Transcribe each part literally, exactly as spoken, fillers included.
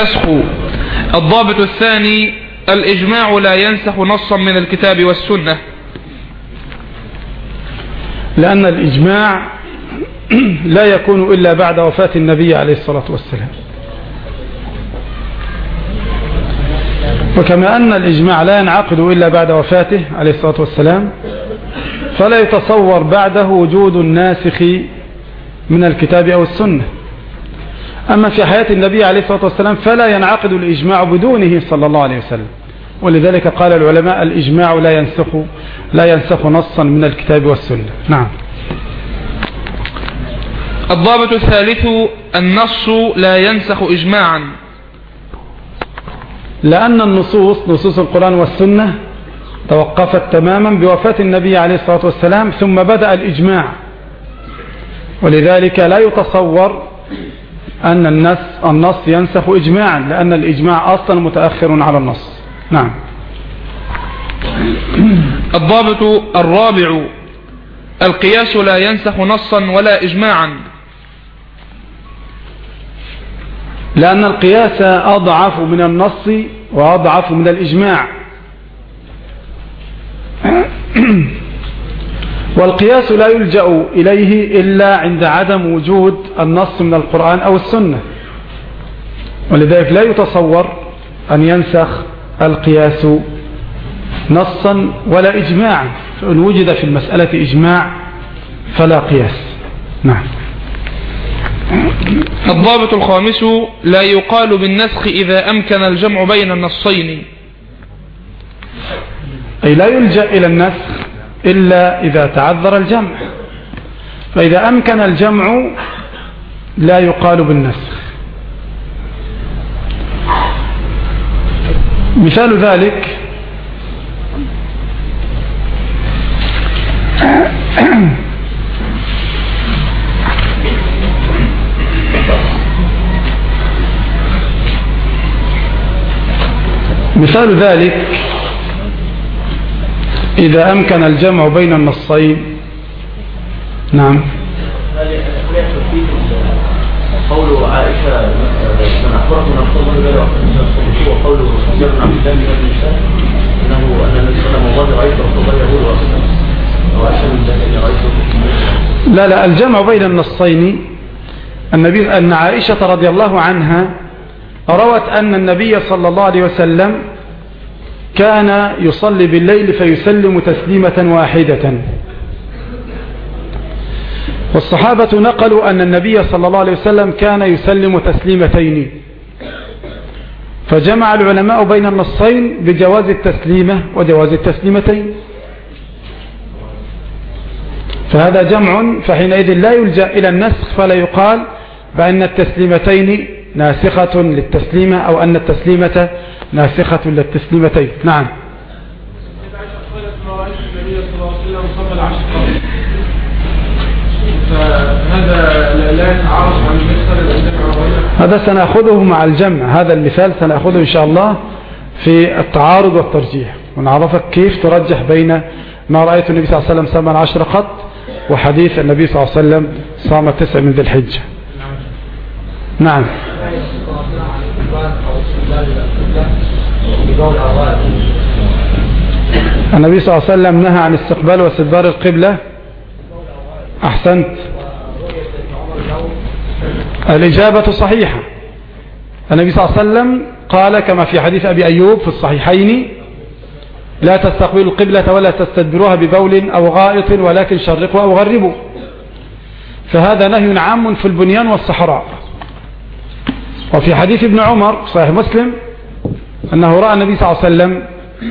النسخ. الضابط الثاني: الإجماع لا ينسخ نصا من الكتاب والسنة. لأن الإجماع لا يكون إلا بعد وفاة النبي عليه الصلاة والسلام، وكما أن الإجماع لا ينعقد إلا بعد وفاته عليه الصلاة والسلام، فلا يتصور بعده وجود الناسخ من الكتاب أو السنة. أما في حياة النبي عليه الصلاة والسلام فلا ينعقد الإجماع بدونه صلى الله عليه وسلم، ولذلك قال العلماء: الإجماع لا ينسخ لا ينسخ نصا من الكتاب والسنة. نعم. الضابط الثالث: النص لا ينسخ إجماعا. لأن النصوص نصوص القرآن والسنة توقفت تماما بوفاة النبي عليه الصلاة والسلام، ثم بدأ الإجماع، ولذلك لا يتصور أن النص, النص ينسخ إجماعا، لأن الإجماع أصلا متأخر على النص. نعم. الضابط الرابع: القياس لا ينسخ نصا ولا إجماعا. لأن القياس أضعف من النص وأضعف من الإجماع، والقياس لا يلجأ إليه إلا عند عدم وجود النص من القرآن أو السنة، ولذلك لا يتصور أن ينسخ القياس نصا ولا إجماعا، فإن وجد في المسألة إجماع فلا قياس. نعم. الضابط الخامس: لا يقال بالنسخ إذا أمكن الجمع بين النصين. أي لا يلجأ إلى النسخ إلا إذا تعذر الجمع، فإذا أمكن الجمع لا يقال بالنسخ. مثال ذلك: مثال ذلك إذا أمكن الجمع بين النصين. نعم. قول عائشة من أخبرت من أخبرت من أخبرت وقول سجر عبد الله بن النساء أنه أن النبي صلى الله عليه وسلم رأيت رسول الله يقول وعائشة من ذلك رأيت. لا لا الجمع بين النصين، النبي أن عائشة رضي الله عنها روت أن النبي صلى الله عليه وسلم كان يصلي بالليل فيسلم تسليمة واحدة، والصحابة نقلوا أن النبي صلى الله عليه وسلم كان يسلم تسليمتين، فجمع العلماء بين النصين بجواز التسليمة وجواز التسليمتين، فهذا جمع، فحينئذ لا يلجأ إلى النسخ، فلا يقال بأن التسليمتين ناسخة للتسليمة أو أن التسليمة ناسخة للتسليمتين. نعم. هذا سنأخذه مع الجمع، هذا المثال سنأخذه إن شاء الله في التعارض والترجيح، ونعرفك كيف ترجح بين ما رأيت النبي صلى الله عليه وسلم صام العشر قط وحديث النبي صلى الله عليه وسلم صام التسع من ذي الحجة. نعم. النبي صلى الله عليه وسلم نهى عن استقبال واستدبار القبلة. أحسنت، الإجابة صحيحة. النبي صلى الله عليه وسلم قال كما في حديث أبي أيوب في الصحيحين: لا تستقبلوا القبلة ولا تستدبروها ببول أو غائط ولكن شرقوا أو غربوا. فهذا نهي عام في البنيان والصحراء. وفي حديث ابن عمر صحيح مسلم أنه رأى النبي صلى الله عليه وسلم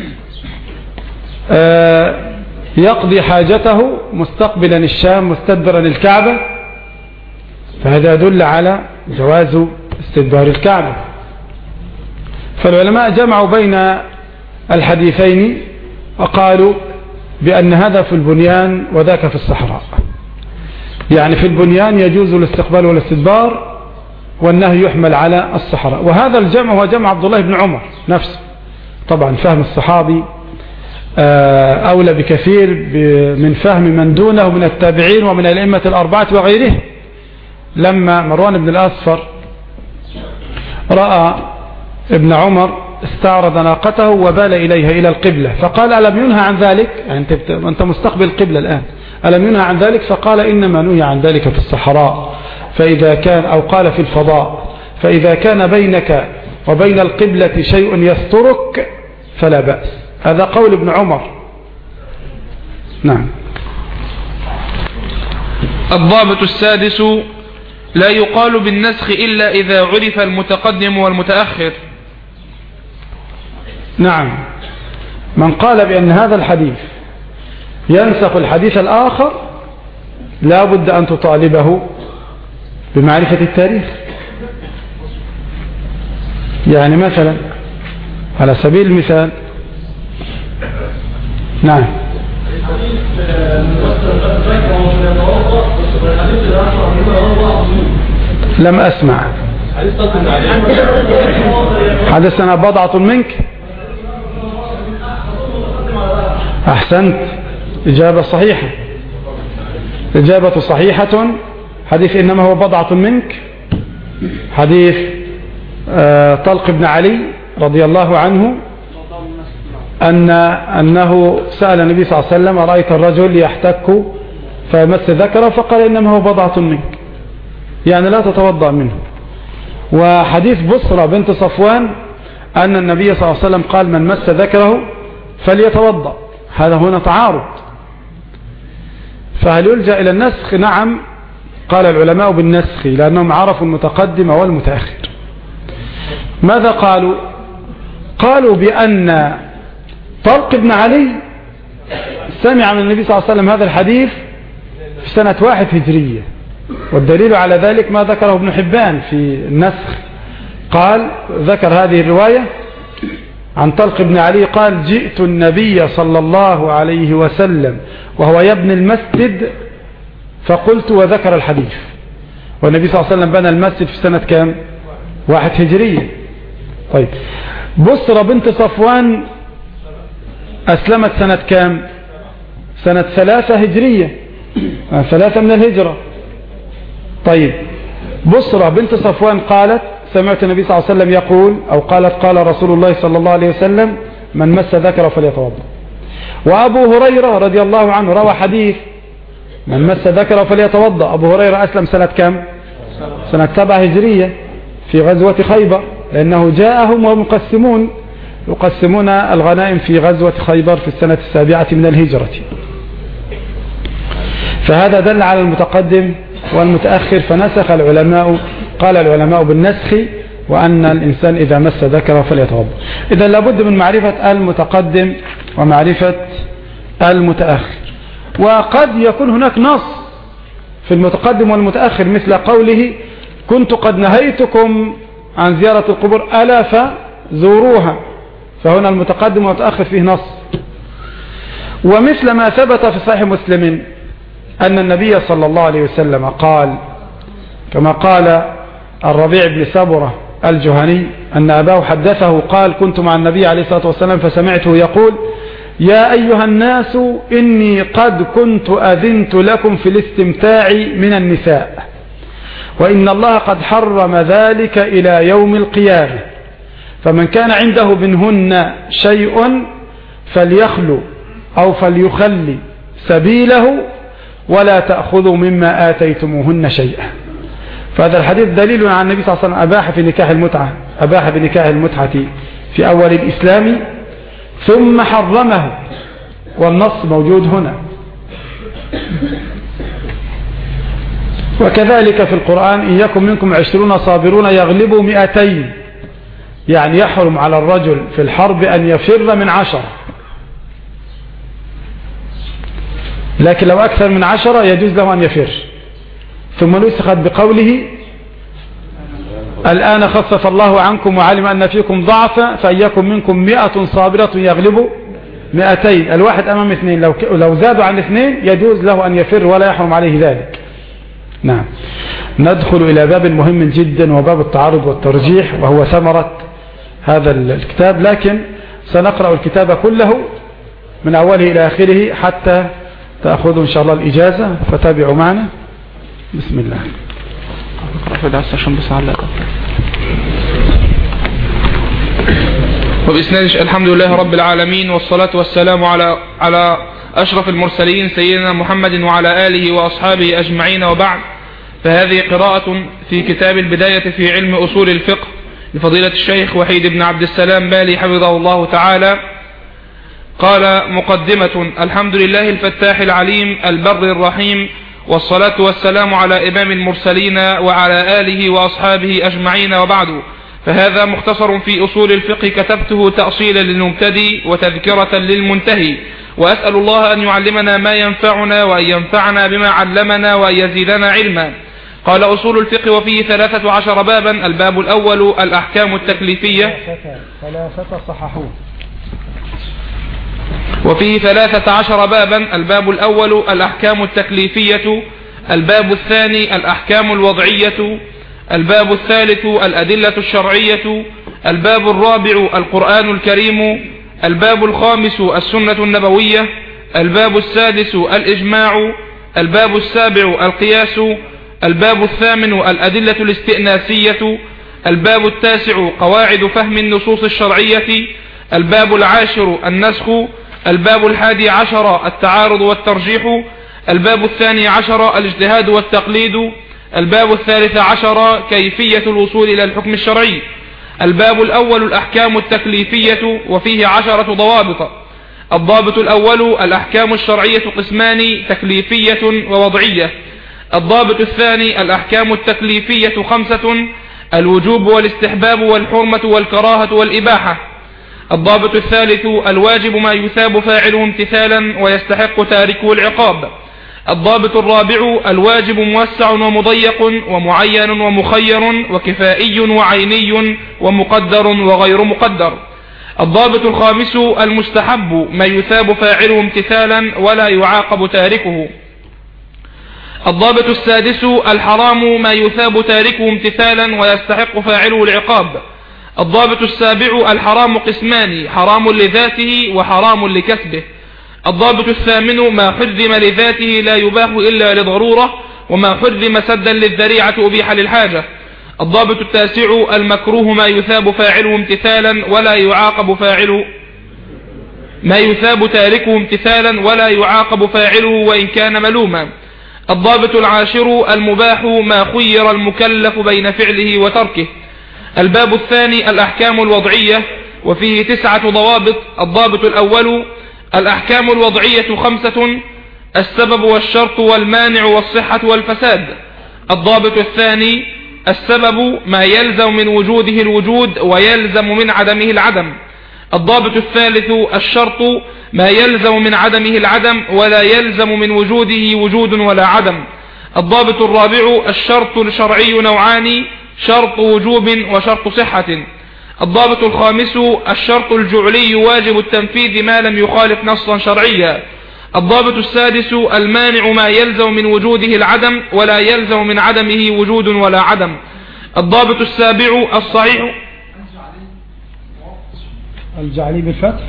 يقضي حاجته مستقبلا الشام مستدبرا الكعبة، فهذا يدل على جواز استدبار الكعبة. فالعلماء جمعوا بين الحديثين وقالوا بأن هذا في البنيان وذاك في الصحراء، يعني في البنيان يجوز الاستقبال والاستدبار والنهي يحمل على الصحراء. وهذا الجمع هو جمع عبد الله بن عمر نفسه، طبعا فهم الصحابي أولى بكثير من فهم من دونه من التابعين ومن الأئمة الأربعة وغيره. لما مروان بن الأصفر رأى ابن عمر استعرض ناقته وبال إليها إلى القبلة فقال ألم ينهى عن ذلك؟ يعني أنت مستقبل القبلة الآن، ألم ينهى عن ذلك؟ فقال إنما نهي عن ذلك في الصحراء، فإذا كان أو قال في الفضاء، فإذا كان بينك وبين القبلة شيء يسترك فلا بأس. هذا قول ابن عمر. نعم. الضابط السادس: لا يقال بالنسخ إلا إذا عرف المتقدم والمتأخر. نعم، من قال بأن هذا الحديث ينسخ الحديث الآخر لا بد أن تطالبه بمعرفة التاريخ. يعني مثلا على سبيل المثال، نعم، لم أسمع. حدثنا بضعة منك. أحسنت، إجابة صحيحة، إجابة صحيحة. حديث إنما هو بضعة منك، حديث طلق بن علي رضي الله عنه أن أنه سأل النبي صلى الله عليه وسلم: رأيت الرجل يحتك فمس ذكره؟ فقال: إنما هو بضعة منك، يعني لا تتوضأ منه. وحديث بصرة بنت صفوان أن النبي صلى الله عليه وسلم قال: من مس ذكره فليتوضأ. هذا هنا تعارض، فهل يلجأ إلى النسخ؟ نعم، قال العلماء بالنسخ لأنهم عرفوا المتقدم والمتأخر. ماذا قالوا؟ قالوا بأن طلق بن علي سمع من النبي صلى الله عليه وسلم هذا الحديث في سنة واحد هجرية، والدليل على ذلك ما ذكره ابن حبان في النسخ. قال، ذكر هذه الرواية عن طلق بن علي قال: جئت النبي صلى الله عليه وسلم وهو يبني المسجد فقلت، وذكر الحديث. والنبي صلى الله عليه وسلم بنى المسجد في سنة كام؟ واحد هجرية. طيب، بصرة بنت صفوان أسلمت سنة كام؟ سنة ثلاثة هجرية، ثلاثة من الهجرة. طيب، بصرة بنت صفوان قالت: سمعت النبي صلى الله عليه وسلم يقول، أو قالت: قال رسول الله صلى الله عليه وسلم: من مس ذكره فليتوضأ. وأبو هريرة رضي الله عنه روى حديث: من مس ذكره فليتوضأ. أبو هريرة أسلم سنة كام؟ سنة سبعة هجرية في غزوة خيبر، لأنه جاءهم وهم يقسمون يقسمون الغنائم في غزوة خيبر في السنة السابعة من الهجرة. فهذا دل على المتقدم والمتأخر، فنسخ العلماء، قال العلماء بالنسخ، وأن الإنسان إذا مس ذكره فليتوضأ. إذا لابد من معرفة المتقدم ومعرفة المتأخر. وقد يكون هناك نص في المتقدم والمتأخر، مثل قوله: كنت قد نهيتكم عن زيارة القبور ألا فزوروها، فهنا المتقدم والمتأخر فيه نص. ومثل ما ثبت في صحيح مسلم أن النبي صلى الله عليه وسلم قال، كما قال الربيع بن سبرة الجهني أن أباه حدثه قال: كنت مع النبي عليه الصلاة والسلام فسمعته يقول: يا أيها الناس إني قد كنت أذنت لكم في الاستمتاع من النساء، وإن الله قد حرم ذلك إلى يوم القيامة، فمن كان عنده منهن شيء فليخلو أو فليخلي سبيله ولا تأخذوا مما آتيتموهن شيئا. فهذا الحديث دليل عن النبي صلى الله عليه وسلم أباح في نكاح المتعة، أباح بنكاح المتعة في أول الإسلام ثم حرمه، والنص موجود هنا. وكذلك في القرآن: إن يكن منكم عشرون صابرون يغلبوا مئتين، يعني يحرم على الرجل في الحرب أن يفر من عشرة، لكن لو أكثر من عشرة يجوز له أن يفر. ثم نسخت بقوله: الآن خفف الله عنكم وعلم أن فيكم ضعفا فإن يكن منكم مئة صابرة يغلبوا مئتين. الواحد أمام اثنين، لو, لو زادوا عن اثنين يجوز له أن يفر ولا يحرم عليه ذلك. نعم. ندخل إلى باب مهم جدا، وباب التعارض والترجيح، وهو ثمرة هذا الكتاب، لكن سنقرأ الكتاب كله من أوله إلى آخره حتى تأخذوا إن شاء الله الإجازة، فتابعوا معنا. بسم الله. وبإسناد الحمد لله رب العالمين، والصلاة والسلام على على أشرف المرسلين سيدنا محمد وعلى آله وأصحابه أجمعين، وبعد. فهذه قراءة في كتاب البداية في علم أصول الفقه لفضيلة الشيخ وحيد بن عبد السلام بالي حفظه الله تعالى. قال: مقدمة. الحمد لله الفتاح العليم البر الرحيم، والصلاة والسلام على إمام المرسلين وعلى آله وأصحابه أجمعين، وبعد. فهذا مختصر في أصول الفقه كتبته تأصيلا للمبتدئ وتذكرة للمنتهي، وأسأل الله أن يعلمنا ما ينفعنا وأن ينفعنا بما علمنا وأن يزيدنا علما. قال: أصول الفقه وفيه ثلاثة عشر بابا. الباب الأول الأحكام التكليفية، ثلاثة صححوه، وفيه ثلاثة عشر بابا. الباب الأول الأحكام التكليفية، الباب الثاني الأحكام الوضعية، الباب الثالث الأدلة الشرعية، الباب الرابع القرآن الكريم، الباب الخامس السنة النبوية، الباب السادس الإجماع، الباب السابع القياس، الباب الثامن الأدلة الاستئناسية، الباب التاسع قواعد فهم النصوص الشرعية، الباب العاشر النسخ، الباب الحادي عشر التعارض والترجيح، الباب الثاني عشر الاجتهاد والتقليد، الباب الثالث عشر كيفية الوصول إلى الحكم الشرعي. الباب الأول الأحكام التكليفية، وفيه عشرة ضوابط. الضابط الأول الأحكام الشرعية قسمان: تكليفية ووضعية. الضابط الثاني الأحكام التكليفية خمسة: الوجوب والاستحباب والحرمة والكراهة والإباحة. الضابط الثالث الواجب ما يثاب فاعله امتثالا ويستحق تاركه العقاب. الضابط الرابع الواجب موسع ومضيق ومعين ومخير وكفائي وعيني ومقدر وغير مقدر. الضابط الخامس المستحب ما يثاب فاعله امتثالا ولا يعاقب تاركه. الضابط السادس الحرام ما يثاب تاركه امتثالا ويستحق فاعله العقاب. الضابط السابع الحرام قسمان: حرام لذاته وحرام لكسبه. الضابط الثامن ما حرم لذاته لا يباح إلا لضرورة، وما حرم سدا للذريعة أبيح للحاجة. الضابط التاسع المكروه ما يثاب فاعله امتثالا ولا يعاقب فاعله ما يثاب تاركه امتثالا ولا يعاقب فاعله وإن كان ملوما. الضابط العاشر المباح ما خير المكلف بين فعله وتركه. الباب الثاني الأحكام الوضعية، وفيه تسعة ضوابط. الضابط الأول الأحكام الوضعية خمسة: السبب والشرط والمانع والصحة والفساد. الضابط الثاني السبب ما يلزم من وجوده الوجود ويلزم من عدمه العدم. الضابط الثالث الشرط ما يلزم من عدمه العدم ولا يلزم من وجوده وجود ولا عدم. الضابط الرابع الشرط الشرعي نوعان: شرط وجوب وشرط صحة. الضابط الخامس الشرط الجعلي واجب التنفيذ ما لم يخالف نصا شرعيا. الضابط السادس المانع ما يلزم من وجوده العدم ولا يلزم من عدمه وجود ولا عدم. الضابط السابع الصحيح الجعلي بالفتح،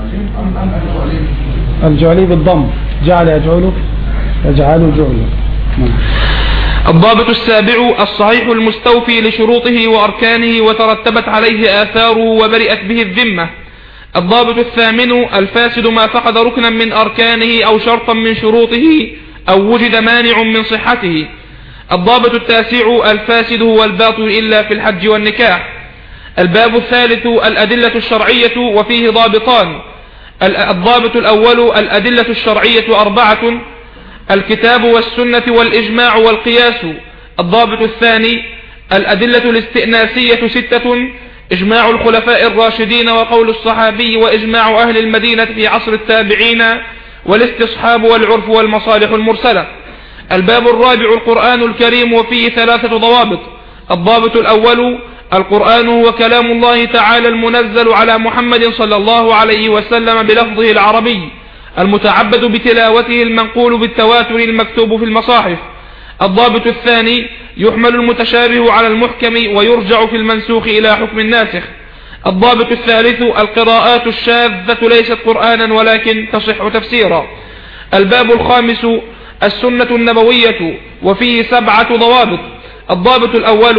الجعلي بالضم، جعل يجعله يجعله جعله. الضابط السابع الصحيح المستوفي لشروطه وأركانه وترتبت عليه آثاره وبرئت به الذمة. الضابط الثامن الفاسد ما فقد ركنا من أركانه أو شرطا من شروطه أو وجد مانع من صحته. الضابط التاسع الفاسد هو الباطل إلا في الحج والنكاح. الباب الثالث الأدلة الشرعية، وفيه ضابطان. الضابط الأول الأدلة الشرعية أربعة: الكتاب والسنة والإجماع والقياس. الضابط الثاني الأدلة الاستئناسية ستة: إجماع الخلفاء الراشدين وقول الصحابي وإجماع أهل المدينة في عصر التابعين والاستصحاب والعرف والمصالح المرسلة. الباب الرابع القرآن الكريم، وفيه ثلاثة ضوابط. الضابط الأول القرآن هو كلام الله تعالى المنزل على محمد صلى الله عليه وسلم بلفظه العربي المتعبد بتلاوته المنقول بالتواتر المكتوب في المصاحف. الضابط الثاني يحمل المتشابه على المحكم ويرجع في المنسوخ إلى حكم الناسخ. الضابط الثالث القراءات الشاذة ليست قرآنا ولكن تصح تفسيرا. الباب الخامس السنة النبوية، وفيه سبعة ضوابط. الضابط الأول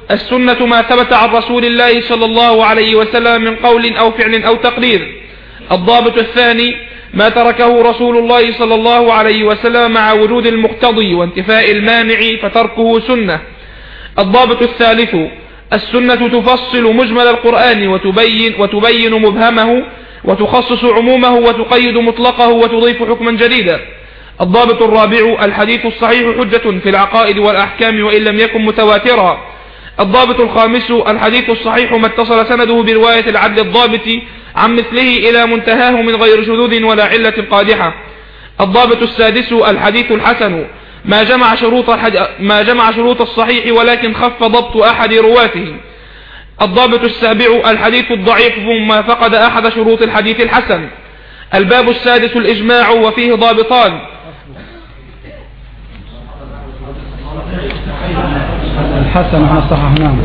السنة ما ثبت عن رسول الله صلى الله عليه وسلم من قول أو فعل أو تقرير. الضابط الثاني ما تركه رسول الله صلى الله عليه وسلم مع وجود المقتضي وانتفاء المانع فتركه سنة. الضابط الثالث السنة تفصل مجمل القرآن وتبين, وتبين مبهمه وتخصص عمومه وتقيد مطلقه وتضيف حكما جديدا. الضابط الرابع الحديث الصحيح حجة في العقائد والأحكام وإن لم يكن متواترا. الضابط الخامس الحديث الصحيح ما اتصل سنده برواية العدل الضابط عن مثله إلى منتهاه من غير شذوذ ولا علة قادحة. الضابط السادس الحديث الحسن ما جمع شروط ما جمع شروط الصحيح ولكن خف ضبط أحد رواته. الضابط السابع الحديث الضعيف ما فقد أحد شروط الحديث الحسن. الباب السادس الإجماع وفيه ضابطان. الحسن احنا صححناه.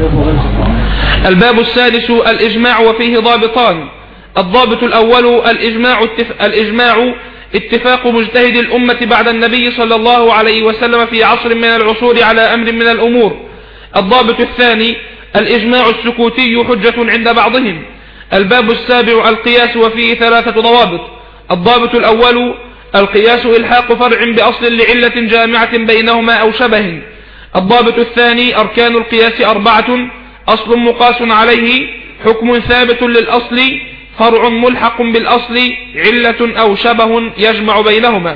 الباب السادس الإجماع وفيه ضابطان. الضابط الأول الإجماع, التف... الإجماع اتفاق مجتهد الأمة بعد النبي صلى الله عليه وسلم في عصر من العصور على أمر من الأمور. الضابط الثاني الإجماع السكوتي حجة عند بعضهم. الباب السابع القياس وفيه ثلاثة ضوابط. الضابط الأول القياس إلحاق فرع بأصل لعلة جامعة بينهما أو شبه. الضابط الثاني أركان القياس أربعة: أصل مقاس عليه، حكم ثابت للأصل، فرع ملحق بالأصل، علة أو شبه يجمع بينهما.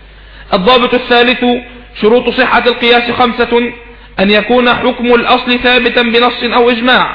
الضابط الثالث شروط صحة القياس خمسة: أن يكون حكم الأصل ثابتا بنص أو إجماع.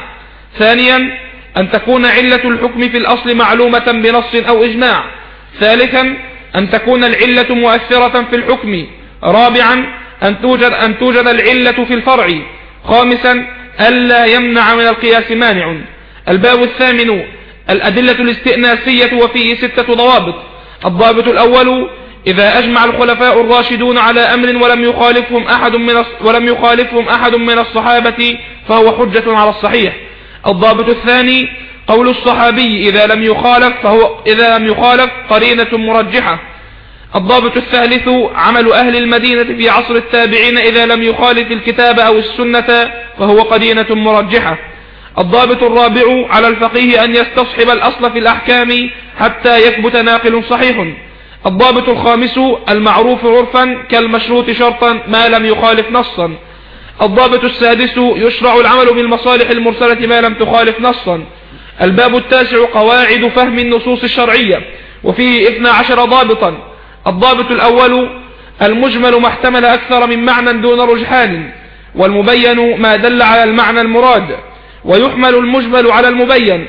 ثانيا أن تكون علة الحكم في الأصل معلومة بنص أو إجماع. ثالثا أن تكون العلة مؤثرة في الحكم. رابعا أن توجد, أن توجد العلة في الفرع. خامسا ألا يمنع من القياس مانع. الباب الثامن الأدلة الاستئناسية وفيه ستة ضوابط. الضابط الأول إذا أجمع الخلفاء الراشدون على أمر ولم يخالفهم أحد من ولم يخالفهم أحد من الصحابة فهو حجة على الصحيح. الضابط الثاني قول الصحابي إذا لم يخالف فهو إذا لم يخالف قرينة مرجحة. الضابط الثالث عمل أهل المدينة في عصر التابعين إذا لم يخالف الكتاب أو السنة فهو قرينة مرجحة. الضابط الرابع على الفقيه أن يستصحب الأصل في الأحكام حتى يثبت ناقل صحيح. الضابط الخامس المعروف عرفا كالمشروط شرطا ما لم يخالف نصا. الضابط السادس يشرع العمل بالمصالح المرسلة ما لم تخالف نصا. الباب التاسع قواعد فهم النصوص الشرعية وفيه اثنا عشر ضابطا. الضابط الأول المجمل ما احتمل أكثر من معنى دون رجحان، والمبين ما دل على المعنى المراد، ويحمل المجمل على المبين.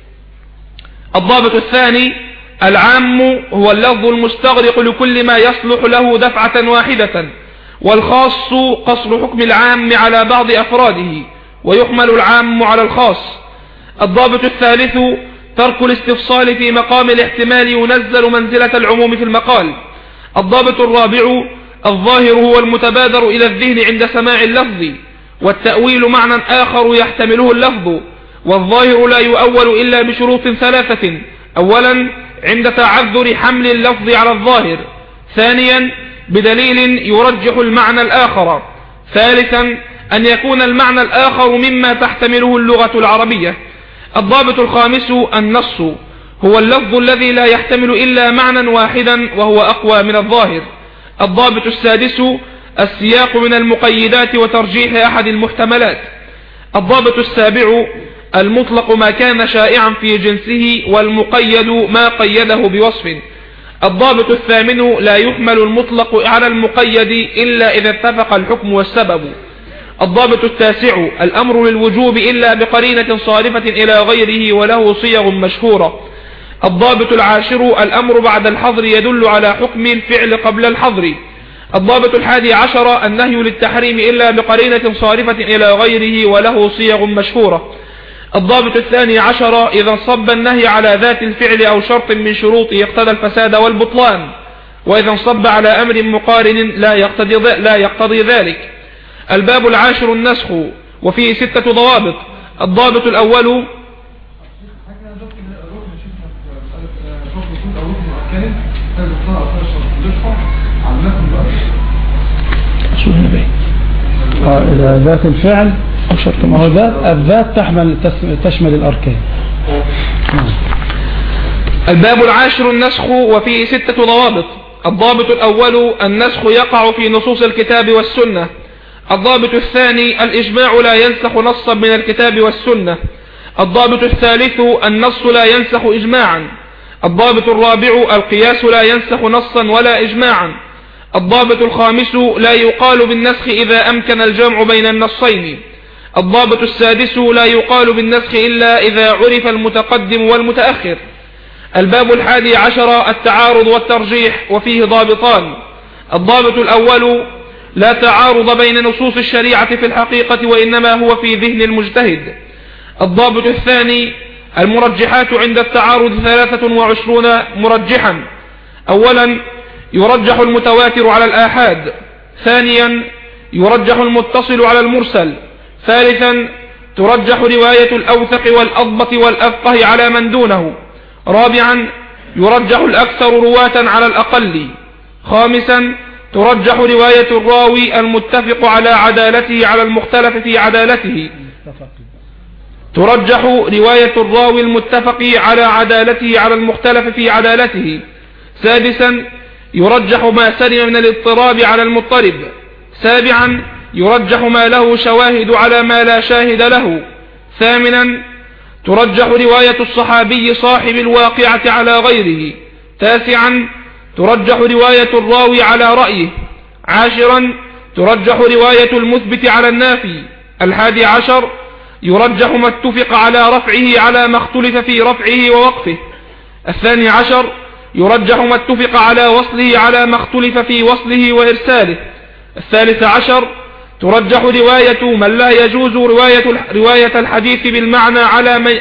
الضابط الثاني العام هو اللفظ المستغرق لكل ما يصلح له دفعة واحدة، والخاص قصر حكم العام على بعض أفراده، ويحمل العام على الخاص. الضابط الثالث ترك الاستفصال في مقام الاحتمال ينزل منزلة العموم في المقال. الضابط الرابع الظاهر هو المتبادر إلى الذهن عند سماع اللفظ، والتأويل معنى آخر يحتمله اللفظ، والظاهر لا يؤول إلا بشروط ثلاثة: أولا عند تعذر حمل اللفظ على الظاهر، ثانيا بدليل يرجح المعنى الآخر، ثالثا أن يكون المعنى الآخر مما تحتمله اللغة العربية. الضابط الخامس النص هو اللفظ الذي لا يحتمل إلا معنى واحدا وهو أقوى من الظاهر. الضابط السادس السياق من المقيدات وترجيح أحد المحتملات. الضابط السابع المطلق ما كان شائعا في جنسه، والمقيد ما قيده بوصف. الضابط الثامن لا يحمل المطلق على المقيد إلا إذا اتفق الحكم والسبب. الضابط التاسع الأمر للوجوب إلا بقرينة صارفة إلى غيره وله صيغ مشهورة. الضابط العاشر الأمر بعد الحظر يدل على حكم الفعل قبل الحظر. الضابط الحادي عشر النهي للتحريم إلا بقرينة صارفة إلى غيره وله صيغ مشهورة. الضابط الثاني عشر إذا انصب النهي على ذات الفعل أو شرط من شروطه يقتضي الفساد والبطلان، وإذا انصب على أمر مقارن لا يقتضي, لا يقتضي ذلك. الباب العاشر النسخ وفيه ستة ضوابط. الضابط الأول إذا ذات الفعل ما هو الذات تحمل تشمل الأركان. الباب العاشر النسخ، وفيه ستة ضوابط. الضابط الأول: النسخ يقع في نصوص الكتاب والسنة. الضابط الثاني: الإجماع لا ينسخ نصا من الكتاب والسنة. الضابط الثالث: النص لا ينسخ إجماعا. الضابط الرابع: القياس لا ينسخ نصا ولا إجماعا. الضابط الخامس: لا يقال بالنسخ إذا أمكن الجمع بين النصين. الضابط السادس: لا يقال بالنسخ إلا إذا عرف المتقدم والمتأخر. الباب الحادي عشر: التعارض والترجيح، وفيه ضابطان. الضابط الأول: لا تعارض بين نصوص الشريعة في الحقيقة، وإنما هو في ذهن المجتهد. الضابط الثاني: المرجحات عند التعارض ثلاثة وعشرون مرجحا. أولا: يرجح المتواتر على الآحاد. ثانيا: يرجح المتصل على المرسل. ثالثا: ترجح رواية الأوثق والأضبط والأفقه على من دونه. رابعا: يرجح الأكثر رواة على الأقل. خامسا: ترجح رواية الراوي المتفق على عدالته على المختلف في عدالته. ترجح رواية الراوي المتفق على عدالته على المختلف في عدالته. سادسا: يرجح ما سلم من الاضطراب على المضطرب. سابعا: يرجح ما له شواهد على ما لا شاهد له. ثامنا: ترجح رواية الصحابي صاحب الواقعة على غيره. تاسعا: ترجح رواية الراوي على رأيه. عاشرا: ترجح رواية المثبت على النافي. الحادي عشر: يرجح ما اتفق على رفعه على ما اختلف في رفعه ووقفه. الثاني عشر: يرجح ما اتفق على وصله على ما اختلف في وصله وإرساله. الثالث عشر: ترجح رواية من لا يجوز رواية رواية الحديث بالمعنى على من,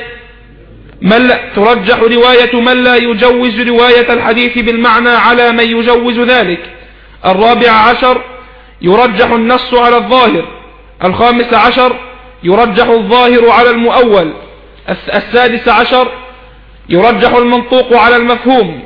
من لا ترجح رواية من لا يجوز رواية الحديث بالمعنى على من يجوز ذلك. الرابع عشر: يرجح النص على الظاهر. الخامس عشر: يرجح الظاهر على المؤول. السادس عشر: يرجح المنطوق على المفهوم.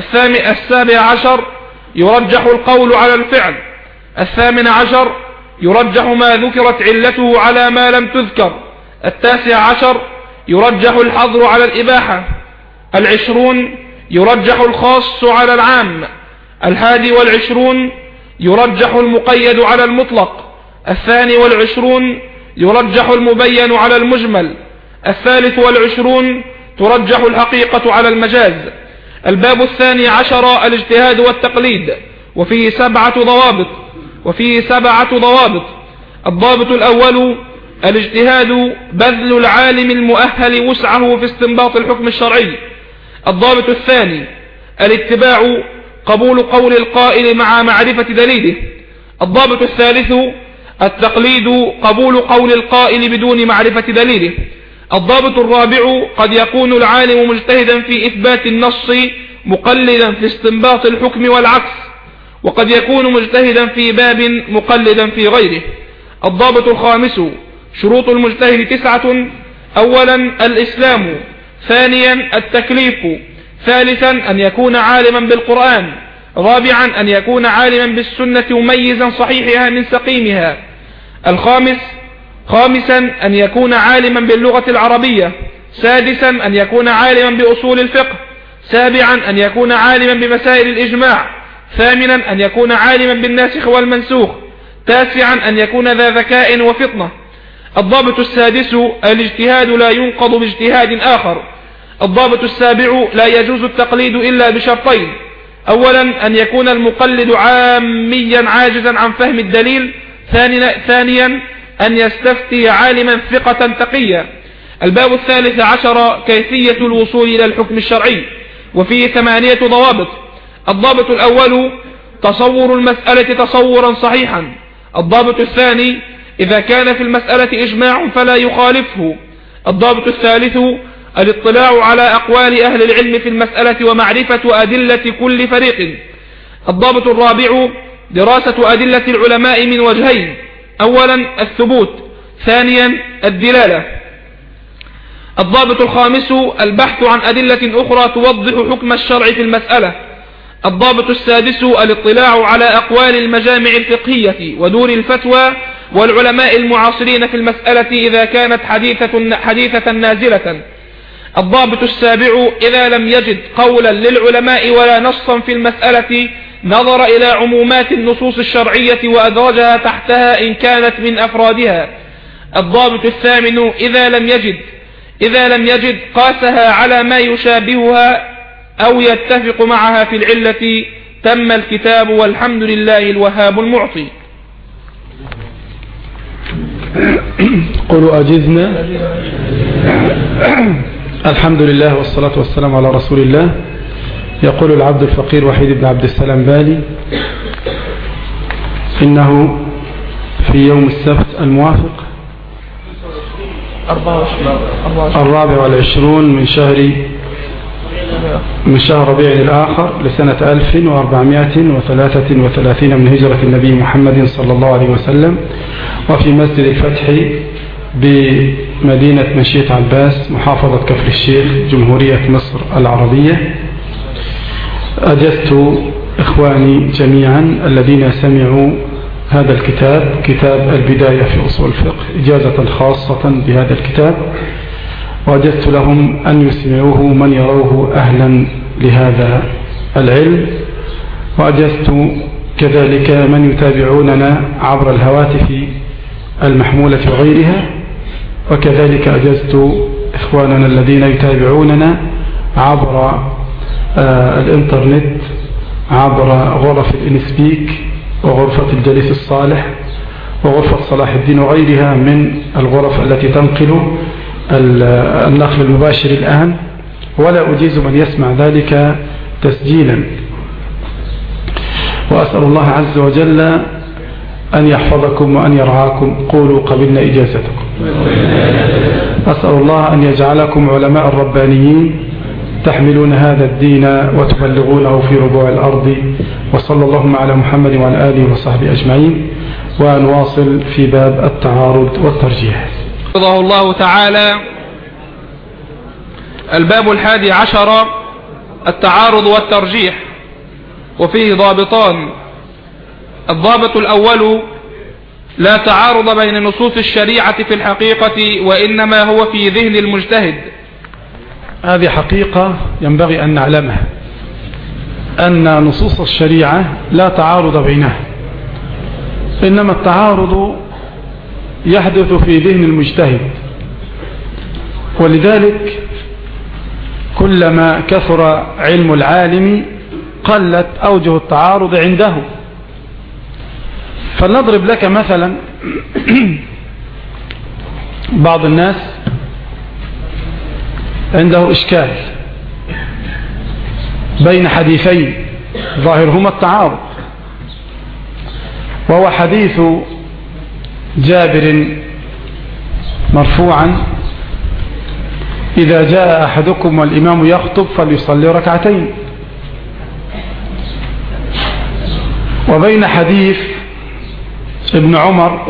السابع عشر: يرجح القول على الفعل. الثامن عشر: يرجح ما ذكرت علته على ما لم تذكر. التاسع عشر: يرجح الحظر على الإباحة. العشرون: يرجح الخاص على العام. الحادي والعشرون: يرجح المقيد على المطلق. الثاني والعشرون: يرجح المبين على المجمل. الثالث والعشرون: ترجح الحقيقة على المجاز. الباب الثاني عشر: الاجتهاد والتقليد، وفيه سبعة ضوابط وفيه سبعة ضوابط. الضابط الأول: الاجتهاد بذل العالم المؤهل وسعه في استنباط الحكم الشرعي. الضابط الثاني: الاتباع قبول قول القائل مع معرفة دليله. الضابط الثالث: التقليد قبول قول القائل بدون معرفة دليله. الضابط الرابع: قد يكون العالم مجتهدا في إثبات النص مقلدا في استنباط الحكم والعكس، وقد يكون مجتهدا في باب مقلدا في غيره. الضابط الخامس: شروط المجتهد تسعة. أولا: الإسلام. ثانيا: التكليف. ثالثا: أن يكون عالما بالقرآن. رابعا: أن يكون عالما بالسنة مميزا صحيحها من سقيمها. الخامس خامسا: أن يكون عالما باللغة العربية. سادسا: أن يكون عالما بأصول الفقه. سابعا: أن يكون عالما بمسائل الإجماع. ثامنا: أن يكون عالما بالناسخ والمنسوخ. تاسعا: أن يكون ذا ذكاء وفطنة. الضابط السادس: الاجتهاد لا ينقض باجتهاد آخر. الضابط السابع: لا يجوز التقليد إلا بشرطين. أولا: أن يكون المقلد عاميا عاجزا عن فهم الدليل. ثانيا: أن يستفتي عالما ثقة تقيا. الباب الثالث عشر: كيفية الوصول إلى الحكم الشرعي، وفيه ثمانية ضوابط. الضابط الأول: تصور المسألة تصورا صحيحا. الضابط الثاني: إذا كان في المسألة إجماع فلا يخالفه. الضابط الثالث: الاطلاع على أقوال أهل العلم في المسألة ومعرفة أدلة كل فريق. الضابط الرابع: دراسة أدلة العلماء من وجهين: أولا الثبوت، ثانيا الدلالة. الضابط الخامس: البحث عن أدلة أخرى توضح حكم الشرع في المسألة. الضابط السادس: الاطلاع على أقوال المجامع الفقهية ودور الفتوى والعلماء المعاصرين في المسألة إذا كانت حديثة, حديثة نازلة. الضابط السابع: إذا لم يجد قولا للعلماء ولا نصا في المسألة نظر إلى عمومات النصوص الشرعية وأدرجها تحتها إن كانت من أفرادها. الضابط الثامن: إذا لم يجد إذا لم يجد قاسها على ما يشابهها أو يتفق معها في العلة. تم الكتاب والحمد لله الوهاب المعطي. قولوا أجزنا. الحمد لله والصلاة والسلام على رسول الله. يقول العبد الفقير وحيد بن عبد السلام بالي: إنه في يوم السبت الموافق الرابع والعشرون من شهر من شهر ربيع الآخر لسنة ألف وأربعمائة وثلاثة وثلاثين من هجرة النبي محمد صلى الله عليه وسلم، وفي مسجد الفتح بمدينة مشيط عباس محافظة كفر الشيخ جمهورية مصر العربية. أجزت إخواني جميعا الذين سمعوا هذا الكتاب، كتاب البداية في أصول الفقه، إجازة خاصة بهذا الكتاب، وأجزت لهم أن يسمعوه من يروه أهلا لهذا العلم، وأجزت كذلك من يتابعوننا عبر الهواتف المحمولة وغيرها، وكذلك أجزت إخواننا الذين يتابعوننا عبر آه الإنترنت، عبر غرف الإنسبيك وغرفة الجليس الصالح وغرفة صلاح الدين وغيرها من الغرف التي تنقل النقل المباشر الآن، ولا أجيز من يسمع ذلك تسجيلا. وأسأل الله عز وجل أن يحفظكم وأن يرعاكم. قولوا قبلنا إجازتكم. أسأل الله أن يجعلكم علماء الربانيين تحملون هذا الدين وتبلغونه في ربوع الأرض. وصلى اللهم على محمد وعلى آله وصحبه أجمعين. ونواصل في باب التعارض والترجيح. رضاه الله تعالى. الباب الحادي عشر: التعارض والترجيح، وفيه ضابطان. الضابط الأول: لا تعارض بين نصوص الشريعة في الحقيقة، وإنما هو في ذهن المجتهد. هذه حقيقة ينبغي أن نعلمها، أن نصوص الشريعة لا تعارض بينها، إنما التعارض يحدث في ذهن المجتهد. ولذلك كلما كثر علم العالم قلت أوجه التعارض عنده. فلنضرب لك مثلا بعض الناس عنده إشكال بين حديثين ظاهرهما التعارض، وهو حديث جابر مرفوعا: إذا جاء أحدكم والإمام يخطب فليصلي ركعتين، وبين حديث ابن عمر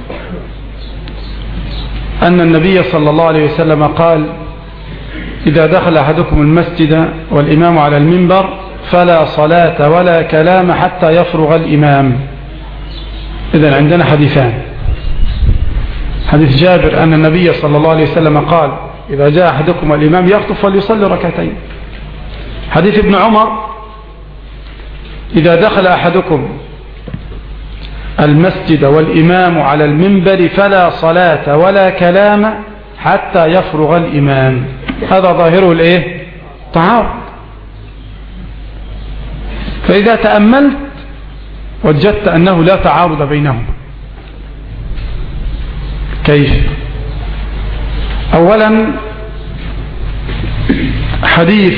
أن النبي صلى الله عليه وسلم قال: إذا دخل أحدكم المسجد والإمام على المنبر فلا صلاة ولا كلام حتى يفرغ الإمام. إذن عندنا حديثان: حديث جابر أن النبي صلى الله عليه وسلم قال: إذا جاء أحدكم والإمام يخطب فليصلي ركعتين. حديث ابن عمر: إذا دخل أحدكم المسجد والإمام على المنبر فلا صلاة ولا كلام حتى يفرغ الإمام. هذا ظاهره الايه؟ تعارض. فإذا تأملت وجدت أنه لا تعارض بينهم. كيف؟ أولا حديث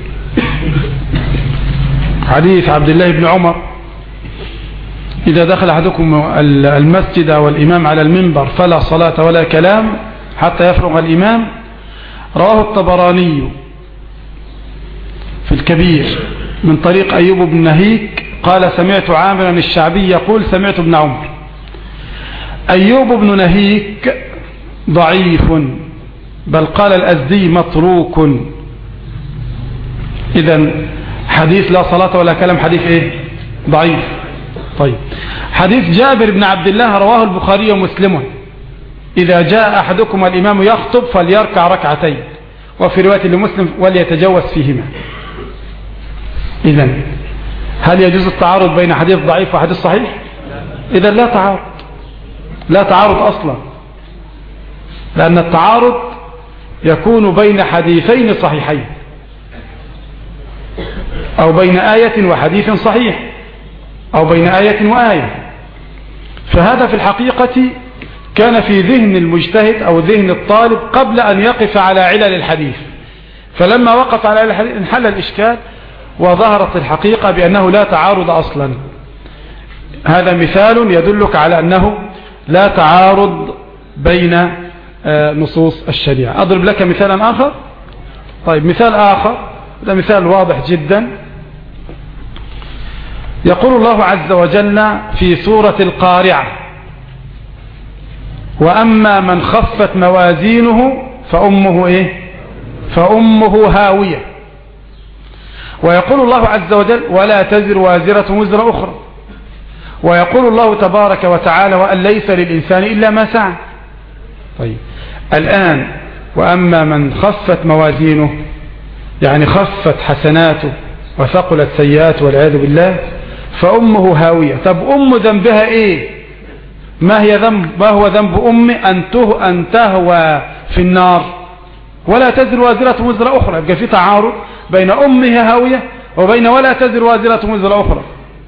حديث عبد الله بن عمر: إذا دخل أحدكم المسجد والإمام على المنبر فلا صلاة ولا كلام حتى يفرغ الإمام، رواه الطبراني في الكبير من طريق أيوب بن نهيك قال: سمعت عامرا الشعبي يقول: سمعت ابن عمر. أيوب بن نهيك ضعيف، بل قال الأزدي متروك. إذن حديث لا صلاة ولا كلام حديث إيه؟ ضعيف. طيب، حديث جابر بن عبد الله رواه البخاري ومسلم: إذا جاء أحدكم الإمام يخطب فليركع ركعتين، وفي رواية لمسلم: وليتجوز فيهما. إذن هل يجوز التعارض بين حديث ضعيف وحديث صحيح؟ إذن لا تعارض، لا تعارض أصلا، لأن التعارض يكون بين حديثين صحيحين أو بين آية وحديث صحيح أو بين آية وآية. فهذا في الحقيقة كان في ذهن المجتهد أو ذهن الطالب قبل أن يقف على علل الحديث، فلما وقف على علل الحديث انحل الإشكال وظهرت الحقيقة بأنه لا تعارض أصلا. هذا مثال يدلك على أنه لا تعارض بين نصوص الشريعة. أضرب لك مثالا آخر. طيب، مثال آخر، هذا مثال واضح جدا. يقول الله عز وجل في سورة القارعة: وأما من خفت موازينه فأمه إيه؟ فأمه هاوية. ويقول الله عز وجل: ولا تزر وازرة وزر أخرى. ويقول الله تبارك وتعالى: وأن ليس للإنسان إلا ما سعى. طيب، الآن وأما من خفت موازينه يعني خفت حسناته وثقلت سيئاته والعياذ بالله فأمه هاوية. طب أم ذنبها إيه؟ ما هي ذنب ما هو ذنب أم أن ته أن تهوى في النار؟ ولا تزر وازرة وزر أخرى. يبقى في تعارض بين أمها هاوية وبين ولا تزر وازرة وزر أخرى.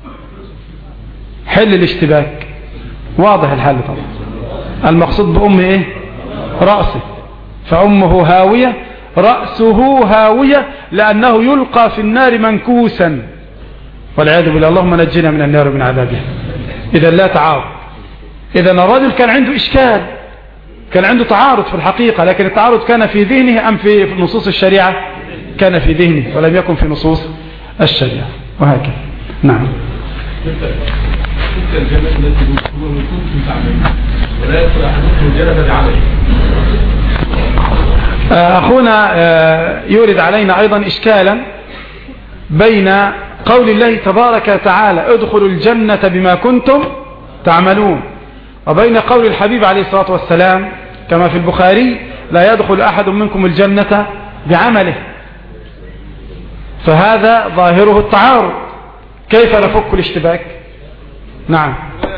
حل الاشتباك، واضح الحل طبعا. المقصود بأم إيه؟ رأسه، فأمه هاوية، رأسه هاوية لأنه يلقى في النار منكوسا والعياذ بالله. اللهم نجنا من النار ومن عذابها. إذا لا تعارض. إذا الرجل كان عنده إشكال، كان عنده تعارض في الحقيقة، لكن التعارض كان في ذهنه أم في نصوص الشريعة؟ كان في ذهنه ولم يكن في نصوص الشريعة، وهكذا. نعم. تلك الجنة التي كنتم تعملون ولا يدخل أحدكم الجنة بعمله. أخونا يورد علينا أيضا إشكالا بين قول الله تبارك وتعالى: ادخلوا الجنة بما كنتم تعملون، وبين قول الحبيب عليه الصلاة والسلام كما في البخاري: لا يدخل أحد منكم الجنة بعمله. فهذا ظاهره التعارض، كيف نفك الاشتباك؟ نعم.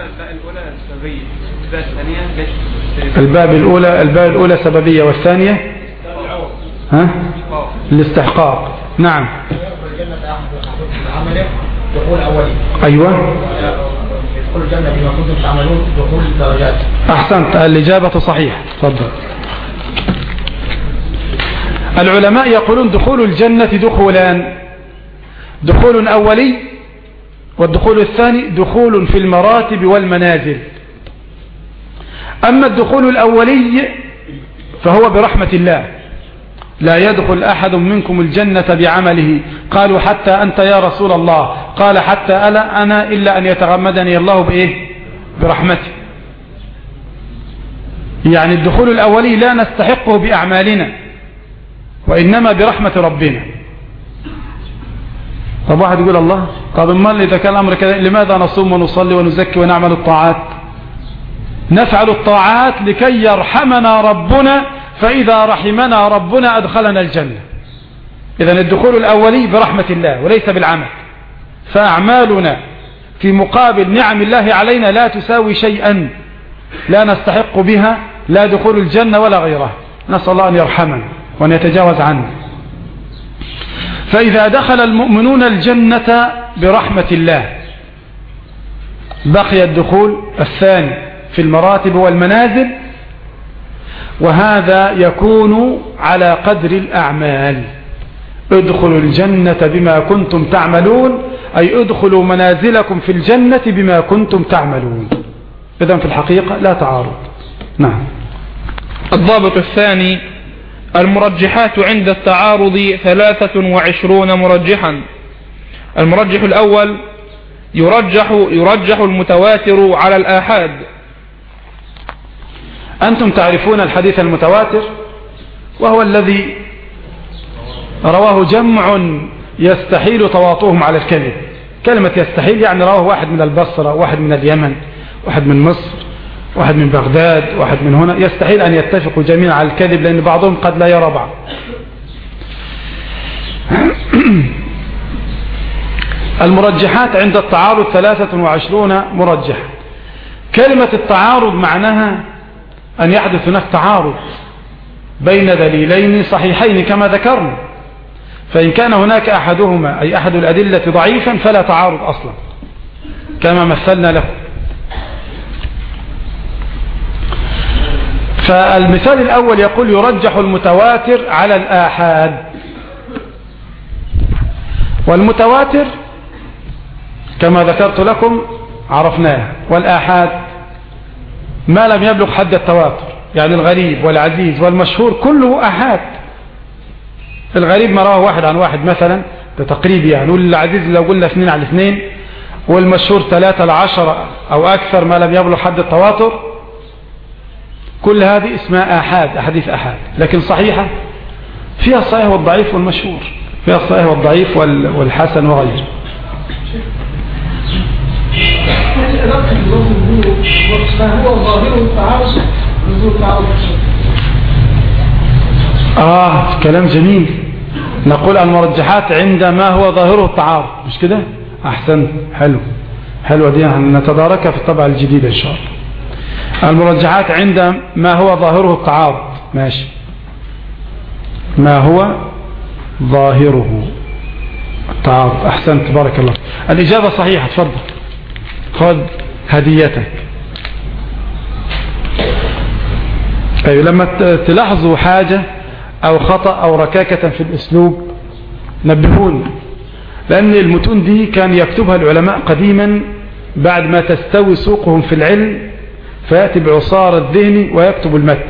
الباب الأولى الباب الأولى سببية، والثانية ها الاستحقاق. نعم. دخول أولي. أيوة. دخول الجنة بما كنتم تعملون، دخول الدرجات. أحسنت، الإجابة صحيح. تفضل. العلماء يقولون دخول الجنة دخولان: دخول أولي، والدخول الثاني دخول في المراتب والمنازل. أما الدخول الأولي فهو برحمة الله، لا يدخل أحد منكم الجنة بعمله. قالوا: حتى أنت يا رسول الله؟ قال: حتى ألا أنا إلا أن يتغمدني الله بإيه؟ برحمته. يعني الدخول الأولي لا نستحقه بأعمالنا، وإنما برحمة ربنا. طب واحد يقول: الله، طب امال إذا كان الأمر كذا لماذا نصوم ونصلي ونزكي ونعمل الطاعات؟ نفعل الطاعات لكي يرحمنا ربنا، فإذا رحمنا ربنا أدخلنا الجنة. إذن الدخول الأولي برحمة الله وليس بالعمل، فأعمالنا في مقابل نعم الله علينا لا تساوي شيئا، لا نستحق بها لا دخول الجنة ولا غيرها. نسأل الله أن يرحمنا وأن يتجاوز عنا. فإذا دخل المؤمنون الجنة برحمة الله بقي الدخول الثاني في المراتب والمنازل، وهذا يكون على قدر الأعمال. ادخلوا الجنة بما كنتم تعملون، أي ادخلوا منازلكم في الجنة بما كنتم تعملون. إذن في الحقيقة لا تعارض. نعم. الضابط الثاني: المرجحات عند التعارض ثلاثة وعشرون مرجحا. المرجح الأول: يرجح, يرجح المتواتر على الآحاد. أنتم تعرفون الحديث المتواتر، وهو الذي رواه جمع يستحيل تواطؤهم على الكذب، كلمة يستحيل يعني رواه واحد من البصرة، واحد من اليمن، واحد من مصر، واحد من بغداد، واحد من هنا، يستحيل أن يتفقوا جميعا على الكذب، لأن بعضهم قد لا يرى بعض. المرجحات عند التعارض ثلاثة وعشرون مرجح. كلمة التعارض معناها أن يحدث هناك تعارض بين دليلين صحيحين كما ذكرنا، فإن كان هناك أحدهما أي أحد الأدلة ضعيفا فلا تعارض أصلا كما مثلنا له. فالمثال الأول يقول يرجح المتواتر على الآحاد. والمتواتر كما ذكرت لكم عرفناه، والآحاد ما لم يبلغ حد التواتر، يعني الغريب والعزيز والمشهور كله آحاد. الغريب ما رواه واحد عن واحد مثلا، ده تقريبي يعني، والعزيز لو قلنا اثنين عن اثنين، والمشهور ثلاثة لعشرة أو أكثر ما لم يبلغ حد التواتر. كل هذه اسمها آحاد، أحاديث آحاد. لكن صحيحة فيها الصحيح والضعيف والمشهور، فيها الصحيح والضعيف والحسن وغيره. ما هو ظاهره التعارض نزول التعارض. آه كلام جميل. نقول المرجحات عند ما هو ظاهره التعارض، مش كده؟ أحسن، حلو حلوة دي نتداركها في الطبعة الجديدة إن شاء الله. المرجحات عند ما هو ظاهره التعارض، ماشي، ما هو ظاهره التعارض، أحسنت بارك الله. الإجابة صحيحة، تفضل خذ هديتك. أيوة، لما تلاحظوا حاجة أو خطأ أو ركاكة في الأسلوب نبهون، لأن المتون دي كان يكتبها العلماء قديما بعد ما تستوي سوقهم في العلم، فيأتي بعصار الذهن ويكتب المتن،